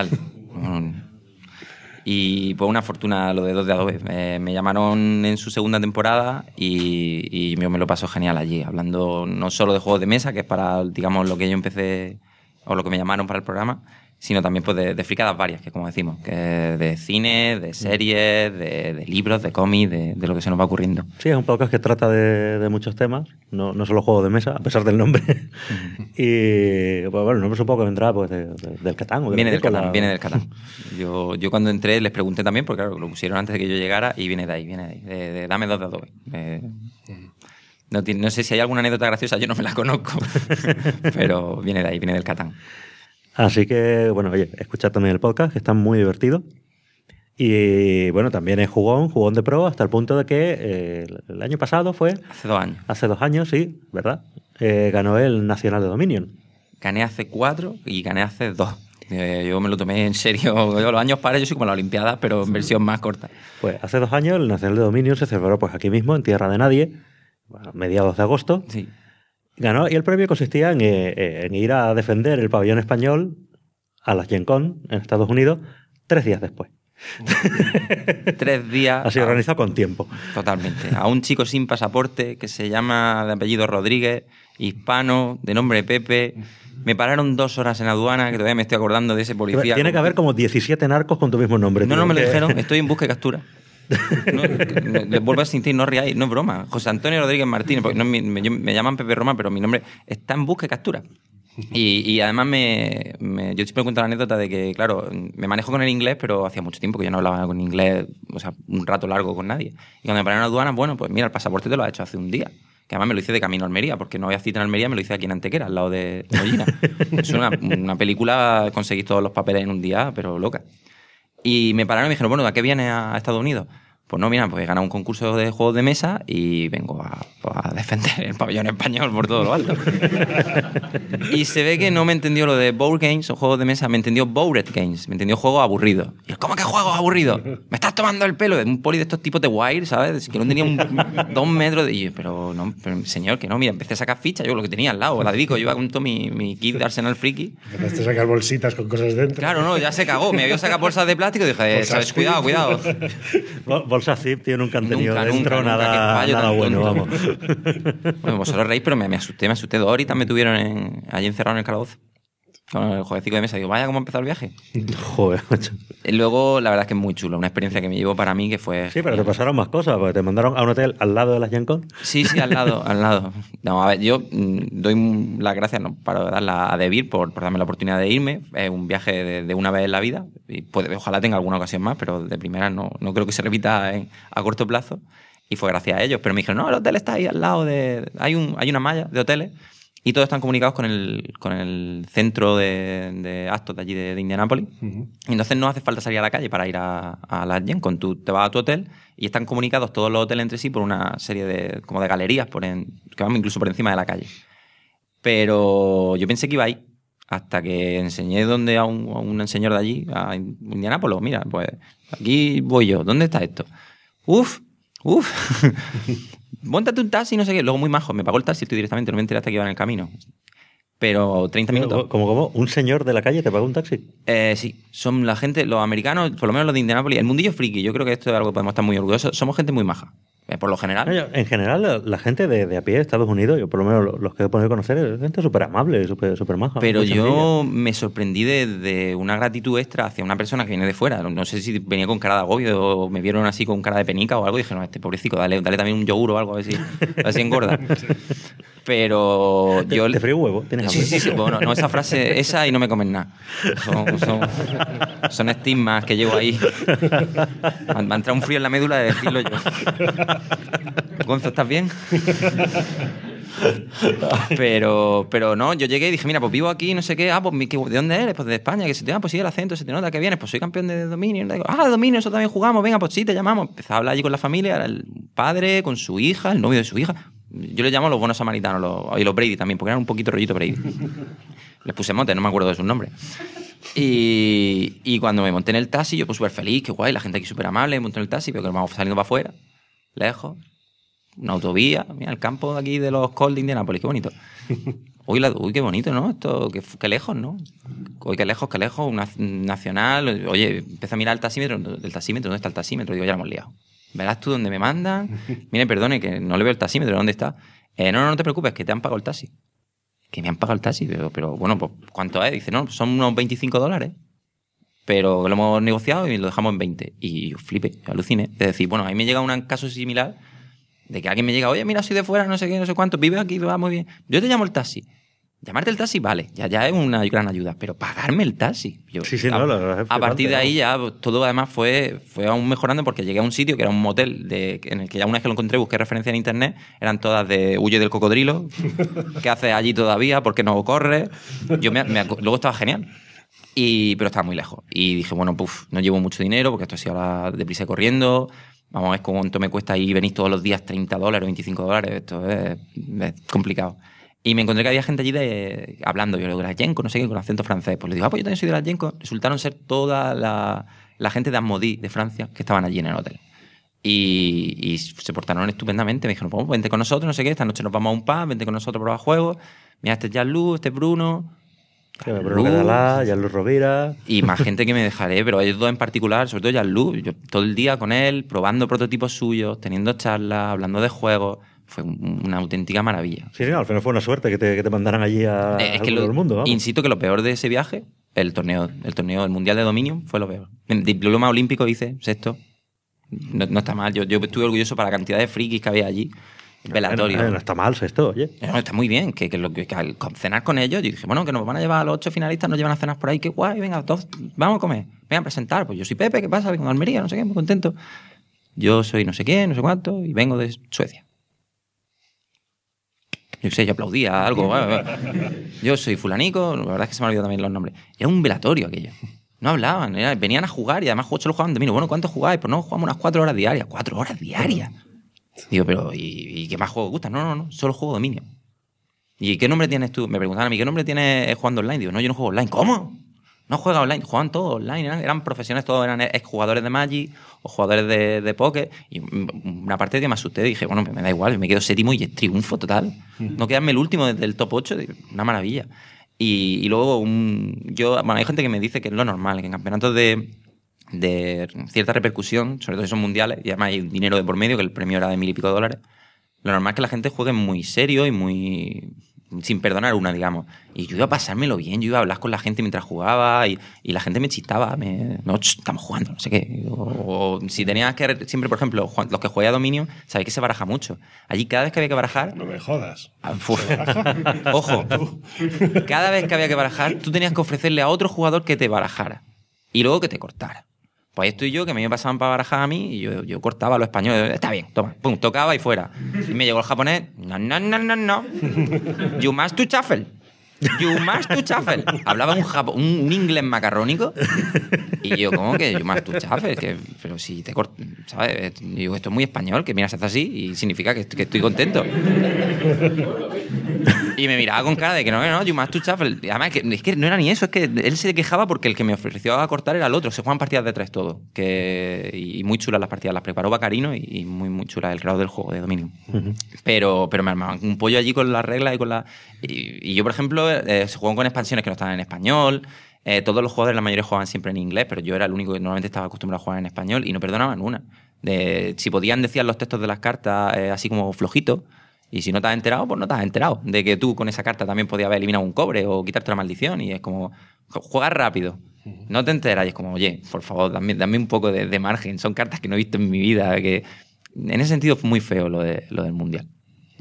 Y pues una fortuna lo de 2 de Adobe. Me llamaron en su segunda temporada y yo me lo paso genial allí, hablando no solo de juegos de mesa, que es para, digamos, lo que yo empecé o lo que me llamaron para el programa, sino también pues de fricadas varias, que como decimos, que de cine, de series, de libros, de cómics, de lo que se nos va ocurriendo. Sí, es un podcast que trata de muchos temas, no solo juegos de mesa, a pesar del nombre. Y pues, bueno, el nombre supongo que vendrá pues, del Catán. Viene del Catán. Yo cuando entré les pregunté también, porque claro, lo pusieron antes de que yo llegara, y viene de ahí, de dame 2 de Adobe. No sé si hay alguna anécdota graciosa, yo no me la conozco, pero viene de ahí, viene del Catán. Así que, bueno, oye, escuchad también el podcast, que está muy divertido. Y, bueno, también es jugón de pro, hasta el punto de que el año pasado fue... Hace 2 años. Hace 2 años, sí, ¿verdad? Ganó el Nacional de Dominion. Gané hace 4 y gané hace 2. Yo me lo tomé en serio. Yo, los años pares, yo soy como la Olimpiada, pero en versión más corta. Pues hace 2 años el Nacional de Dominion se celebró pues aquí mismo, en Tierra de Nadie, bueno, mediados de agosto. Sí. Ganó, y el premio consistía en ir a defender el pabellón español a las Gen Con en Estados Unidos 3 días después. 3 días. Así organizado con tiempo. Totalmente. A un chico sin pasaporte que se llama de apellido Rodríguez, hispano, de nombre Pepe. Me pararon 2 horas en aduana, que todavía me estoy acordando de ese policía. Tiene que haber como 17 narcos con tu mismo nombre. No me lo dijeron. Estoy en busca y captura. Les vuelvo a sentir, no riáis, no es broma. José Antonio Rodríguez Martínez, porque me llaman Pepe Roma, pero mi nombre está en busca y captura. Y además yo siempre cuento la anécdota de que, claro, me manejo con el inglés, pero hacía mucho tiempo que yo no hablaba con inglés, o sea, un rato largo con nadie. Y cuando me pararon en aduana, bueno, pues mira, el pasaporte te lo has hecho hace un día. Que además me lo hice de camino a Almería, porque no había cita en Almería, me lo hice aquí en Antequera, al lado de Mollina. Es una película, conseguís todos los papeles en un día, pero loca. Y me pararon y me dijeron, bueno, ¿a qué vienes a Estados Unidos? Pues no, mira, pues he ganado un concurso de juegos de mesa y vengo a defender el pabellón español por todo lo alto. Y se ve que no me entendió lo de board games o juegos de mesa, me entendió bored games, me entendió juegos aburridos. Y yo, ¿cómo que juegos aburridos? Me estás tomando el pelo de un poli de estos tipos de Wire, ¿sabes? Que no tenía 2 metros de... Y yo, pero señor, que no, mira, empecé a sacar fichas, yo lo que tenía al lado, la dedico, yo iba con todo mi kit de Arsenal Friki. Empezaste a sacar bolsitas con cosas dentro. Claro, no, ya se cagó, me vio sacar bolsas de plástico y dije, ¿sabes? Cuidado. Bolsa zip, tío, nunca han tenido dentro nada bueno, vamos. Bueno, vosotros reís, pero me asusté 2 horitas me tuvieron allí encerrado en el calabozo. Con el jueguecito de mesa. Digo, vaya, ¿cómo ha empezado el viaje? Joder, macho. Luego, la verdad es que es muy chulo. Una experiencia que me llevó para mí que fue... Sí, pero te pasaron más cosas, porque te mandaron a un hotel al lado de las Gen Con. Sí, al lado. No, a ver, yo doy las gracias, no paro de darla a Debir por darme la oportunidad de irme. Es un viaje de una vez en la vida. Y ojalá tenga alguna ocasión más, pero de primera no creo que se repita a corto plazo. Y fue gracias a ellos. Pero me dijeron, no, el hotel está ahí al lado de... Hay una malla de hoteles y todos están comunicados con el centro de actos de allí de Indianápolis. Uh-huh. Y entonces no hace falta salir a la calle para ir a la Gen Con. Tú te vas a tu hotel y están comunicados todos los hoteles entre sí por una serie de galerías que van incluso por encima de la calle. Pero yo pensé que iba ahí hasta que enseñé a un señor de allí, a Indianápolis. Mira, pues aquí voy yo. ¿Dónde está esto? Uf. Móntate un taxi, no sé qué. Luego muy majo, me pagó el taxi directamente, no me enteré hasta que iba en el camino. Pero 30 minutos. ¿Cómo? ¿Un señor de la calle te pagó un taxi? Sí, son la gente, los americanos, por lo menos los de Indianápolis, el mundillo friki, yo creo que esto es algo que podemos estar muy orgullosos. Somos gente muy maja. Por lo general. En general, la gente de a pie de Estados Unidos, yo por lo menos los que he podido conocer, es gente súper amable, súper maja. Pero yo me sorprendí de una gratitud extra hacia una persona que viene de fuera. No sé si venía con cara de agobio o me vieron así con cara de penica o algo. Y dije, no, este pobrecito, dale también un yogur o algo, a ver si engorda. Pero yo... ¿Te frío huevo? ¿Tienes hambre? Sí. Bueno, no, esa frase, esa y no me comen nada. Son estigmas que llevo ahí. Me ha entrado un frío en la médula de decirlo yo. Gonzo, ¿estás bien? Pero no, yo llegué y dije, mira, pues vivo aquí, no sé qué. Pues ¿de dónde eres? Pues de España. Que se te pues sí, el acento, se te nota que vienes. Pues soy campeón de dominio. De dominio, eso también jugamos. Venga, pues sí, te llamamos. Empezaba a hablar allí con la familia, el padre, con su hija, el novio de su hija. Yo les llamo los buenos samaritanos, y los Brady también, porque eran un poquito rollito Brady. Les puse mote, no me acuerdo de sus nombres. Y cuando me monté en el taxi, yo pues súper feliz, qué guay, la gente aquí súper amable, me monté en el taxi, pero que nos vamos saliendo para afuera, lejos, una autovía, mira, el campo de aquí de los Colts de Indianápolis, qué bonito. Uy, qué bonito, ¿no? Esto, qué lejos, ¿no? Uy, qué lejos, una nacional. Oye, empecé a mirar el taxímetro, ¿dónde está el taxímetro? Digo, ya lo hemos liado. Verás tú dónde me mandan. Mire, perdone, que no le veo el taxímetro, ¿dónde está? No te preocupes, que te han pagado el taxi. Que me han pagado el taxi, pero bueno, pues ¿cuánto es? Dice, no, son unos $25, pero lo hemos negociado y lo dejamos en 20. Y yo flipé, yo aluciné. Es decir, bueno, a mí me llega un caso similar de que alguien me llega, oye, mira, soy de fuera, no sé qué, no sé cuánto, vive aquí, va muy bien. Yo te llamo el taxi. Llamarte el taxi, vale, ya es una gran ayuda, pero pagarme el taxi. A partir de ahí ya todo además fue aún mejorando porque llegué a un sitio que era un motel en el que ya una vez que lo encontré busqué referencia en internet, eran todas de huye del cocodrilo, ¿qué haces allí todavía? ¿Por qué no corres? Luego estaba genial, pero estaba muy lejos. Y dije, bueno, no llevo mucho dinero porque esto ha sido ahora deprisa y corriendo. Vamos a ver cuánto me cuesta ir y venís todos los días $30, $25. Esto es complicado. Y me encontré que había gente allí hablando, yo le digo, de la Genco, no sé qué, con acento francés. Pues le digo, pues yo también soy de la Genco. Resultaron ser toda la gente de Asmodee, de Francia, que estaban allí en el hotel. Y se portaron estupendamente. Me dijeron, pues vente con nosotros, no sé qué, esta noche nos vamos a un pub, vente con nosotros a probar juegos. Mira, este es Jean-Luc, este es Bruno. Bruno Cadalá, Jean-Luc Rovira. Y más gente que me dejaré, pero ellos dos en particular, sobre todo Jean-Luc. Yo todo el día con él, probando prototipos suyos, teniendo charlas, hablando de juegos. Fue una auténtica maravilla. Sí, al final fue una suerte que te mandaran allí a todo el mundo. Vamos. Insisto que lo peor de ese viaje, el torneo, el Mundial de Dominion, fue lo peor. El diploma olímpico hice, sexto. No está mal. Yo estuve orgulloso para la cantidad de frikis que había allí. Velatorio. No está mal sexto, oye. No, está muy bien. Que al cenar con ellos, yo dije, bueno, que nos van a llevar a los 8 finalistas, nos llevan a cenar por ahí, qué guay, venga, todos, vamos a comer. Venga a presentar. Pues yo soy Pepe, ¿qué pasa? Vengo de Almería, no sé qué, muy contento. Yo soy no sé quién, no sé cuánto, y vengo de Suecia. Yo sé, yo aplaudía algo. Yo soy fulanico, la verdad es que se me han olvidado también los nombres. Era un velatorio aquello. No hablaban, venían a jugar y además solo jugaban dominio. Bueno, ¿cuánto jugáis? Pues no, jugamos unas 4 horas diarias. 4 horas diarias. Digo, pero ¿y qué más juego gusta? No, solo juego dominio. ¿Y qué nombre tienes tú? Me preguntaban a mí, ¿qué nombre tienes jugando online? Digo, no, yo no juego online. ¿Cómo? No juega online, juegan todos online, eran profesionales, todos eran exjugadores de Magic o jugadores de póker. Y una parte que me asusté, dije, bueno, me da igual, me quedo séptimo y triunfo total. No quedarme el último desde el top 8, una maravilla. Y luego, hay gente que me dice que es lo normal, que en campeonatos de cierta repercusión, sobre todo si son mundiales, y además hay dinero de por medio, que el premio era de $1,000 y pico, lo normal es que la gente juegue muy serio y muy sin perdonar una, digamos. Y yo iba a pasármelo bien, yo iba a hablar con la gente mientras jugaba y la gente me chistaba. No, estamos jugando, no sé qué. O si tenías que... Siempre, por ejemplo, los que juegan a dominio, sabéis que se baraja mucho. Allí cada vez que había que barajar... No me jodas. Ojo. Cada vez que había que barajar, tú tenías que ofrecerle a otro jugador que te barajara. Y luego que te cortara. Pues esto y yo, que me pasaban para barajar a mí, y yo cortaba a los españoles. Está bien, toma. Pum, tocaba y fuera. Y me llegó el japonés. No. You must to shuffle. You must to shuffle. Hablaba un inglés macarrónico. Y yo, ¿cómo que you must to shuffle? Pero si te corto, ¿sabes? Digo, esto es muy español, que mira, se hace así y significa que estoy contento. Y me miraba con cara de que no, you must to shuffle. Además, es que no era ni eso, es que él se quejaba porque el que me ofreció a cortar era el otro. Se juegan partidas de 3 todo. Y muy chulas las partidas, las preparó Bacarino y muy chulas el creador del juego de Dominion. Uh-huh. Pero me armaban un pollo allí con las reglas y con la... Y yo, por ejemplo, se juegan con expansiones que no estaban en español. Todos los jugadores, la mayoría jugaban siempre en inglés, pero yo era el único que normalmente estaba acostumbrado a jugar en español y no perdonaban una. Si podían decir los textos de las cartas así como flojitos, y si no te has enterado, pues no te has enterado de que tú con esa carta también podías haber eliminado un cobre o quitarte la maldición. Y es como, jugar rápido. No te enteras y es como, oye, por favor, dame un poco de margen. Son cartas que no he visto en mi vida. Que en ese sentido fue muy feo lo del Mundial.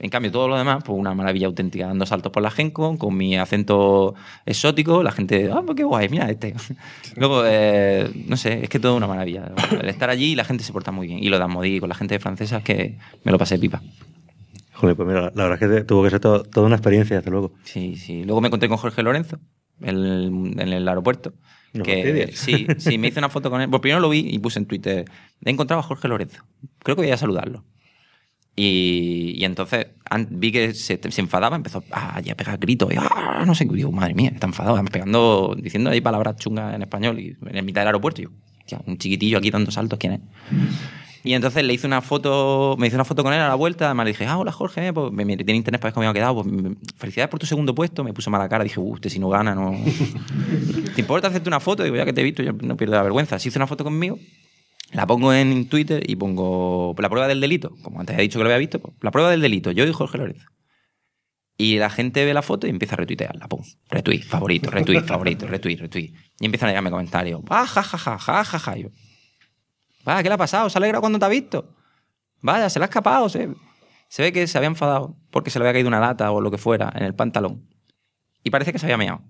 En cambio, todo lo demás, pues una maravilla auténtica, dando saltos por la Gencon, con mi acento exótico, la gente, pues qué guay, mira este. Luego, no sé, es que todo una maravilla. El estar allí y la gente se porta muy bien. Y lo de Asmodee con la gente francesa es que me lo pasé pipa. Joder, pues mira, la verdad es que tuvo que ser toda una experiencia, desde luego. Sí, sí. Luego me encontré con Jorge Lorenzo en el aeropuerto. ¿No que sí, me hice una foto con él. Pues primero lo vi y puse en Twitter, he encontrado a Jorge Lorenzo. Creo que voy a saludarlo. Y entonces vi que se enfadaba, empezó a pegar gritos. Y, no sé, digo, madre mía, está enfadado, pegando, diciendo ahí palabras chungas en español y en mitad del aeropuerto. Y yo, tía, un chiquitillo aquí dando saltos, ¿quién es? Y entonces me hice una foto con él a la vuelta. Además le dije, hola Jorge, pues tiene internet para ver cómo me ha quedado. Pues, felicidades por tu segundo puesto. Me puso mala cara, dije, usted si no gana, no. ¿Te importa hacerte una foto? Digo, ya que te he visto, yo no pierdo la vergüenza. Se hizo una foto conmigo. La pongo en Twitter y pongo la prueba del delito. Como antes he dicho que lo había visto, pues, la prueba del delito. Yo y Jorge Lorenzo. Y la gente ve la foto y empieza a retuitearla. Pum, retweet, favorito, retweet, favorito, retweet. Y empiezan a llegarme comentarios. Ja. Yo, ¿qué le ha pasado? ¿Se alegra cuando te ha visto? Vaya, se le ha escapado. Se ve que se había enfadado porque se le había caído una lata o lo que fuera en el pantalón. Y parece que se había meado.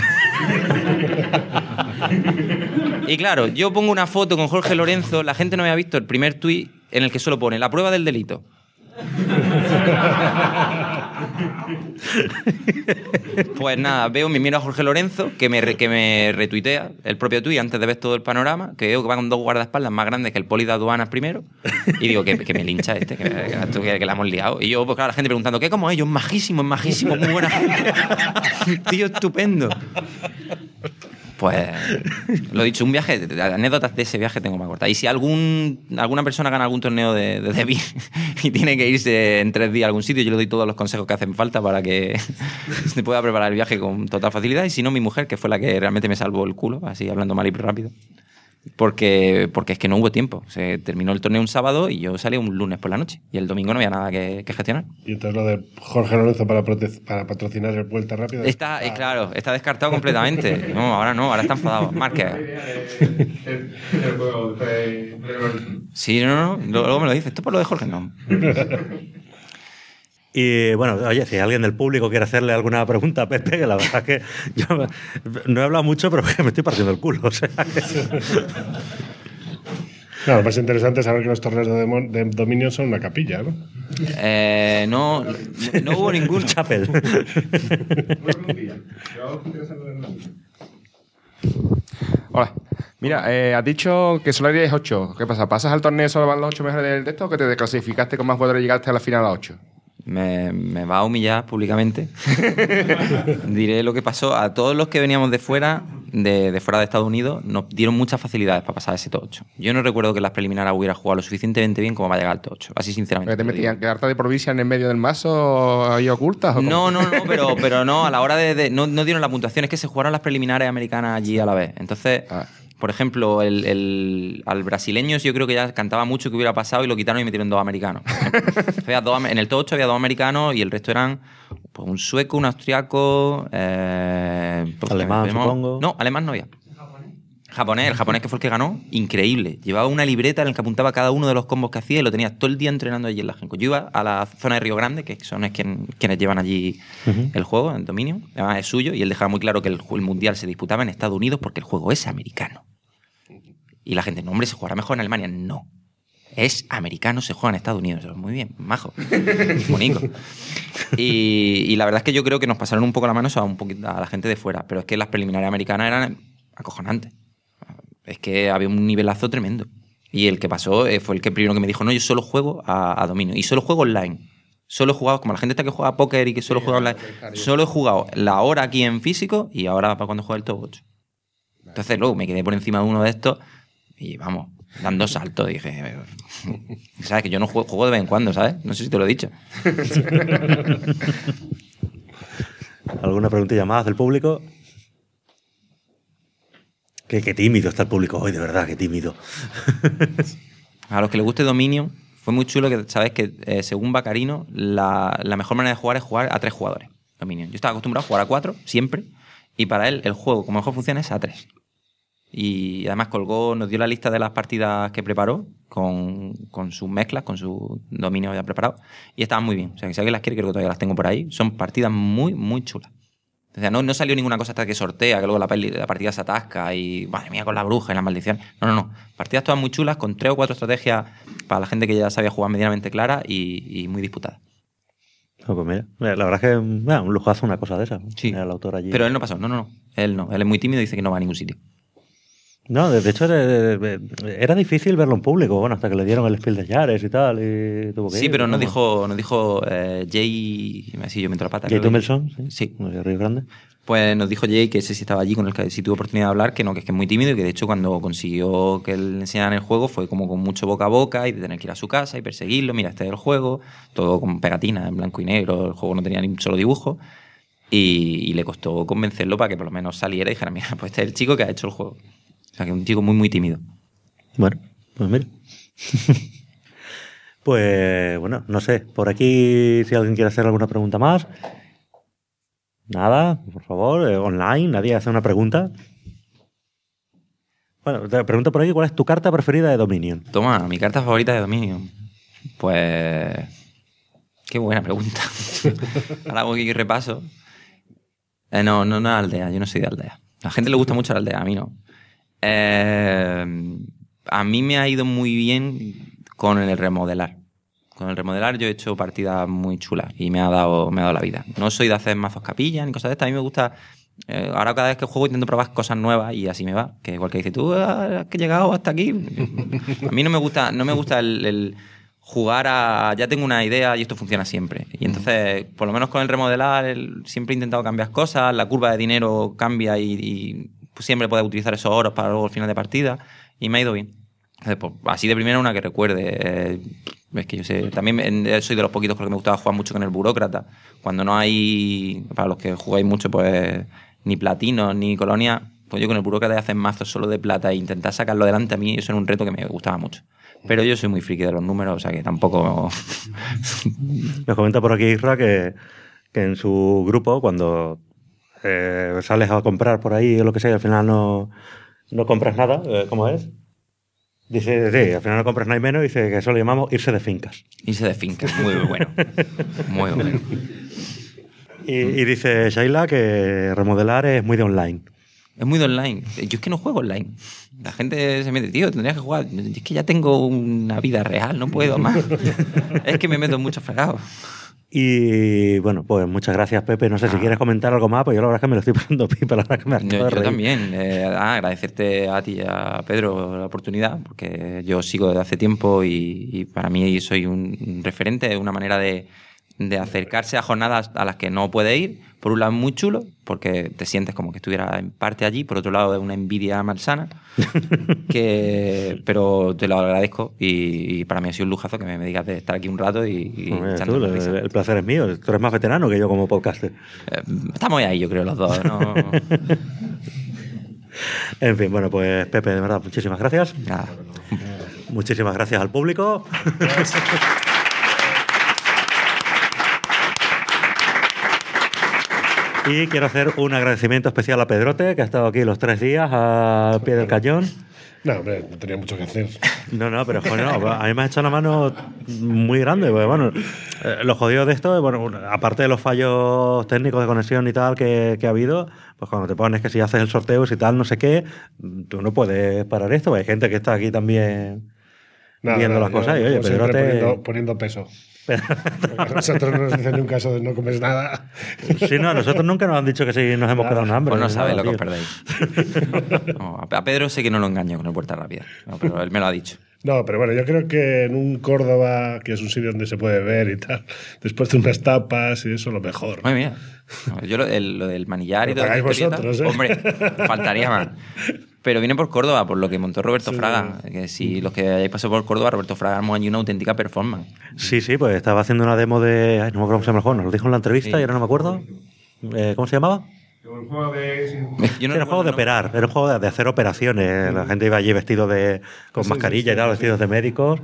Y claro, yo pongo una foto con Jorge Lorenzo, la gente no había visto el primer tuit en el que solo pone la prueba del delito. Pues nada, me miro a Jorge Lorenzo que me retuitea el propio tuit antes de ver todo el panorama, que veo que va con dos guardaespaldas más grandes que el poli de aduanas primero, y digo que me lincha que la hemos liado. Y yo, pues claro, la gente preguntando, ¿qué como ellos? Majísimo, muy buena gente. Tío, estupendo. Pues lo dicho, un viaje, anécdotas de ese viaje tengo más cortas. Y si alguna persona gana algún torneo de Devil y tiene que irse en 3 días a algún sitio, yo le doy todos los consejos que hacen falta para que se pueda preparar el viaje con total facilidad. Y si no, mi mujer, que fue la que realmente me salvó el culo, así hablando mal y rápido. Porque es que no hubo tiempo. Se terminó el torneo un sábado y yo salí un lunes por la noche. Y el domingo no había nada que gestionar. Y entonces lo de Jorge Lorenzo para patrocinar el Vuelta Rápida... Claro, está descartado completamente. No, ahora está enfadado. Márquez. Sí, no. Luego me lo dice. Esto por lo de Jorge, no. Y bueno, oye, si alguien del público quiere hacerle alguna pregunta a Pepe, que la verdad es que yo no he hablado mucho, pero que me estoy partiendo el culo. O sea que... Claro, lo más interesante es saber que los torneos de dominio son una capilla, ¿no? No hubo ningún chapel. Hola. Mira, has dicho que solo hay 8. ¿Qué pasa? ¿Pasas al torneo solo van los 8 mejores del texto o que te clasificaste con más jugadores y llegaste a la final a 8? Me va a humillar públicamente. Diré lo que pasó. A todos los que veníamos de fuera de Estados Unidos nos dieron muchas facilidades para pasar ese top 8. Yo no recuerdo que en las preliminares hubiera jugado lo suficientemente bien como para llegar al top 8. Así sinceramente. ¿Te metían quedarte de provincia en medio del mazo ahí ocultas? ¿O no, pero no, a la hora no dieron la puntuación. Es que se jugaron las preliminares americanas allí a la vez. Entonces... Por ejemplo, al brasileño yo creo que ya cantaba mucho que hubiera pasado y lo quitaron y metieron 2 americanos. En el top 8 había 2 americanos y el resto eran pues, un sueco, un austriaco... alemán, supongo. No, alemán no había. El japonés que fue el que ganó, increíble. Llevaba una libreta en la que apuntaba cada uno de los combos que hacía y lo tenía todo el día entrenando allí en la Genco. Yo iba a la zona de Río Grande, que son quienes llevan allí el juego, el dominio. Además es suyo y él dejaba muy claro que el mundial se disputaba en Estados Unidos porque el juego es americano. Y la gente, no, hombre, se jugará mejor en Alemania. No. Es americano, se juega en Estados Unidos. Muy bien, majo. Bonito. Y la verdad es que yo creo que nos pasaron un poco la mano a la gente de fuera. Pero es que las preliminares americanas eran acojonantes. Es que había un nivelazo tremendo. Y el que pasó fue el que primero que me dijo, no, yo solo juego a dominio. Y solo juego online. Solo he jugado, como la gente está que juega a póker y que solo juega online, solo he jugado la hora aquí en físico y ahora para cuando juega el top 8. Entonces luego me quedé por encima de uno de estos y vamos, dando saltos. Dije, ¿sabes? Que yo no juego de vez en cuando, ¿sabes? No sé si te lo he dicho. ¿Alguna preguntilla más del público? Qué tímido está el público hoy, de verdad, qué tímido. A los que les guste Dominion, fue muy chulo que, ¿sabes? Que según Bacarino, la mejor manera de jugar es jugar a 3 jugadores. Dominion. Yo estaba acostumbrado a jugar a 4, siempre, y para él el juego como mejor funciona es a 3. Y además colgó, nos dio la lista de las partidas que preparó con sus mezclas, con su dominio ya preparado. Y estaban muy bien. O sea, que si alguien las quiere, creo que todavía las tengo por ahí. Son partidas muy, muy chulas. O sea, no salió ninguna cosa hasta que sortea, que luego la partida se atasca y, madre mía, con la bruja y la maldición. No. Partidas todas muy chulas, con 3 o 4 estrategias para la gente que ya sabía jugar medianamente clara y muy disputadas. No, pues mira, la verdad es que un lujazo una cosa de esa. Sí. El autor allí. Pero él no pasó, no. Él no. Él es muy tímido y dice que no va a ningún sitio. No, de hecho era difícil verlo en público, bueno, hasta que le dieron el Spiel des Jahres y tal. Y tuvo que Sí, ir, pero ¿no? nos dijo Jay... Así yo meto la pata. Jay creo que- Tumelson, Sí. de Río Grande. Pues nos dijo Jay, que ese sí estaba allí, con el que sí tuvo oportunidad de hablar, que no, que es muy tímido y que de hecho cuando consiguió que le enseñaran el juego fue como con mucho boca a boca y de tener que ir a su casa y perseguirlo, mira, este es el juego, todo con pegatinas en blanco y negro, el juego no tenía ni un solo dibujo y le costó convencerlo para que por lo menos saliera y dijera, mira, pues este es el chico que ha hecho el juego. O sea, que es un chico muy, muy tímido. Bueno, pues mira. Pues bueno, no sé, por aquí si alguien quiere hacer alguna pregunta más. Nada, por favor, online, nadie hace una pregunta. Bueno, te pregunto por aquí, ¿cuál es tu carta preferida de Dominion? Toma, mi carta favorita de Dominion. Pues... Qué buena pregunta. Ahora voy y repaso. No es aldea, yo no soy de aldea. A la gente le gusta mucho la aldea, a mí no. A mí me ha ido muy bien con el remodelar. Con el remodelar yo he hecho partidas muy chulas y me ha dado la vida. No soy de hacer mazos capillas ni cosas de estas. A mí me gusta... ahora cada vez que juego intento probar cosas nuevas y así me va. Que igual que dice, tú has llegado hasta aquí. A mí no me gusta el jugar a... Ya tengo una idea y esto funciona siempre. Y entonces, por lo menos con el remodelar, siempre he intentado cambiar cosas. La curva de dinero cambia y pues siempre puedes utilizar esos oros para luego el final de partida. Y me ha ido bien. Entonces, pues, así de primera una que recuerde. Es que yo sé, también soy de los poquitos con los que me gustaba jugar mucho con el burócrata. Cuando no hay, para los que jugáis mucho, pues ni platinos ni colonia, pues yo con el burócrata hacen mazos solo de plata e intentar sacarlo adelante, a mí eso era un reto que me gustaba mucho. Pero yo soy muy friki de los números, o sea que tampoco... Nos comenta por aquí Isra que en su grupo, cuando sales a comprar por ahí o lo que sea, y al final no compras nada, ¿cómo es? Dice, sí, al final no compras nada y menos, dice que eso lo llamamos irse de fincas. Irse de fincas, muy bueno. Muy bueno. Y dice Shaila que remodelar es muy de online. Es muy de online. Yo es que no juego online. La gente se mete, tío, tendrías que jugar. Es que ya tengo una vida real, no puedo más. Es que me meto en muchos fregados. Y bueno, pues muchas gracias, Pepe. No sé si quieres comentar algo más, pues yo la verdad es que me lo estoy pasando pipa, la verdad es que me acabo de Yo reír. también. Agradecerte a ti y a Pedro la oportunidad, porque yo sigo desde hace tiempo y para mí soy un referente, una manera de acercarse a jornadas a las que no puede ir. Por un lado, muy chulo, porque te sientes como que estuviera en parte allí. Por otro lado, es una envidia malsana. Pero te lo agradezco y para mí ha sido un lujazo que me digas de estar aquí un rato y Hombre, echando tú, una risa. el placer es mío. Tú eres más veterano que yo como podcaster. Estamos ahí, yo creo, los dos, ¿no? En fin, bueno, pues Pepe, de verdad, muchísimas gracias. Nada. Muchísimas gracias al público. Y quiero hacer un agradecimiento especial a Pedrote, que ha estado aquí los 3 días al pie del cañón. No, hombre, no tenía mucho que hacer. No, pero joder, no, a mí me ha hecho una mano muy grande. Porque, bueno, lo jodido de esto, bueno, aparte de los fallos técnicos de conexión y tal que ha habido, pues cuando te pones que si haces el sorteo y tal, no sé qué, tú no puedes parar esto. Hay gente que está aquí también viendo las cosas. Y oye, como siempre, Pedrote... poniendo peso. A nosotros no nos dicen nunca eso de no comes nada. Sí, no, a nosotros nunca nos han dicho que sí nos hemos quedado en hambre. Pues no ni sabéis nada, lo que os tío. perdéis. No, a Pedro sé que no lo engaño con el puerta rápida, no, pero él me lo ha dicho. No, pero bueno, yo creo que en un Córdoba, que es un sitio donde se puede ver y tal, después de unas tapas y eso, lo mejor. Ay, mira. No, yo lo del manillar y Lo todo pagáis vosotros, ¿eh? Hombre, faltaría más. Pero viene por Córdoba, por lo que montó Roberto Fraga. Que si los que hayáis pasado por Córdoba, Roberto Fraga armó allí una auténtica performance. Sí, pues estaba haciendo una demo de... Ay, no me acuerdo cómo se llama el juego, nos lo dijo en la entrevista y ahora no me acuerdo. ¿Cómo se llamaba? Un juego de... Era un juego de operar, era un juego de hacer operaciones. La gente iba allí vestido con mascarilla y tal, vestidos de médicos.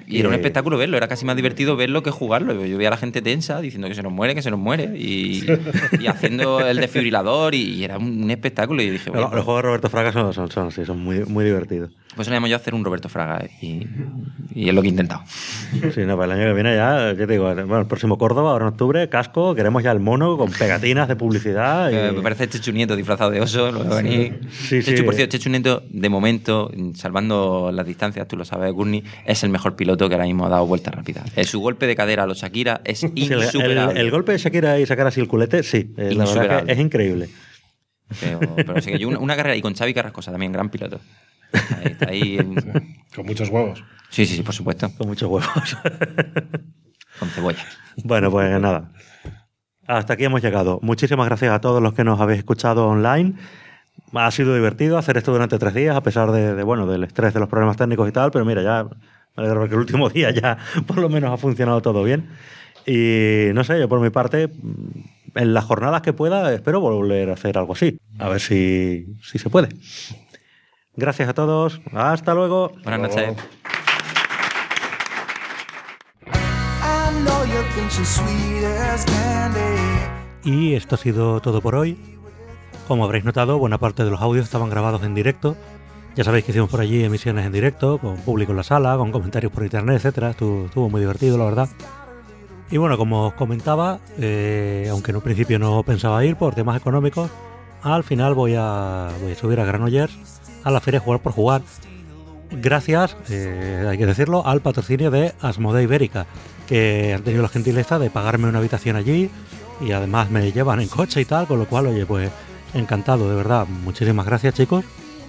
Y era un espectáculo verlo, era casi más divertido verlo que jugarlo. Yo veía a la gente tensa diciendo que se nos muere. Y haciendo el desfibrilador y era un espectáculo. Y dije, los juegos de Roberto Fraga son muy, muy divertidos. Pues le llamo yo a hacer un Roberto Fraga y es lo que he intentado. Sí, no, para el año que viene ya, ¿qué te digo? Bueno, el próximo Córdoba, ahora en octubre, casco, queremos ya el mono con pegatinas de publicidad. Me parece Chechu Nieto disfrazado de oso, lo veo venir. Sí, Chechu, por cierto, Chechu Nieto, de momento, salvando las distancias, tú lo sabes, Gurney, es el mejor piloto que ahora mismo ha dado vueltas rápidas. Su golpe de cadera a los Shakira es insuperable. El golpe de Shakira y sacar así el culete, sí, la verdad que es increíble. Pero sí, yo una carrera, y con Xavi Carrascosa también, gran piloto. Está ahí con muchos huevos. Sí, por supuesto. Con muchos huevos. Con cebolla. Bueno, pues nada. Hasta aquí hemos llegado. Muchísimas gracias a todos los que nos habéis escuchado online. Ha sido divertido hacer esto durante 3 días, a pesar del estrés de los problemas técnicos y tal, pero mira, ya me alegro que el último día ya por lo menos ha funcionado todo bien. Y no sé, yo por mi parte, en las jornadas que pueda, espero volver a hacer algo así. A ver si se puede. Gracias a todos. Hasta luego. Buenas noches. Y esto ha sido todo por hoy. Como habréis notado, buena parte de los audios estaban grabados en directo. Ya sabéis que hicimos por allí emisiones en directo, con público en la sala, con comentarios por internet, etcétera. Estuvo muy divertido, la verdad. Y bueno, como os comentaba, aunque en un principio no pensaba ir por temas económicos, al final voy a subir a Granollers a la feria Jugar por Jugar. Gracias, hay que decirlo, al patrocinio de Asmodee Ibérica, que han tenido la gentileza de pagarme una habitación allí y además me llevan en coche y tal, con lo cual, oye, pues encantado, de verdad. Muchísimas gracias, chicos.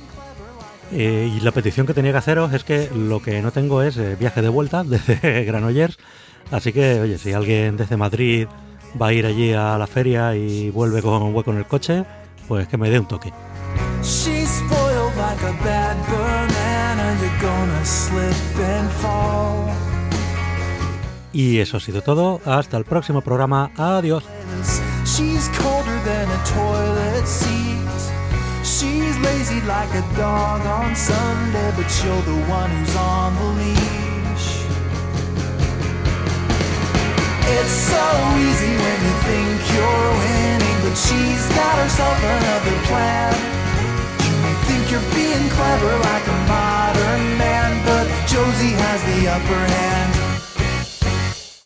Y la petición que tenía que haceros es que lo que no tengo es viaje de vuelta desde Granollers, así que, oye, si alguien desde Madrid va a ir allí a la feria y vuelve con un hueco en el coche, pues que me dé un toque. She's spoiled like a bad banana, you're gonna slip and fall. Y eso ha sido todo. Hasta el próximo programa. Adiós. She's colder than a toilet seat. She's lazy like a dog on Sunday, but you're the one who's on the leash. It's so easy when you think you're winning, but she's got herself another plan. Think you're being clever like a modern man, but Josie has the upper hand.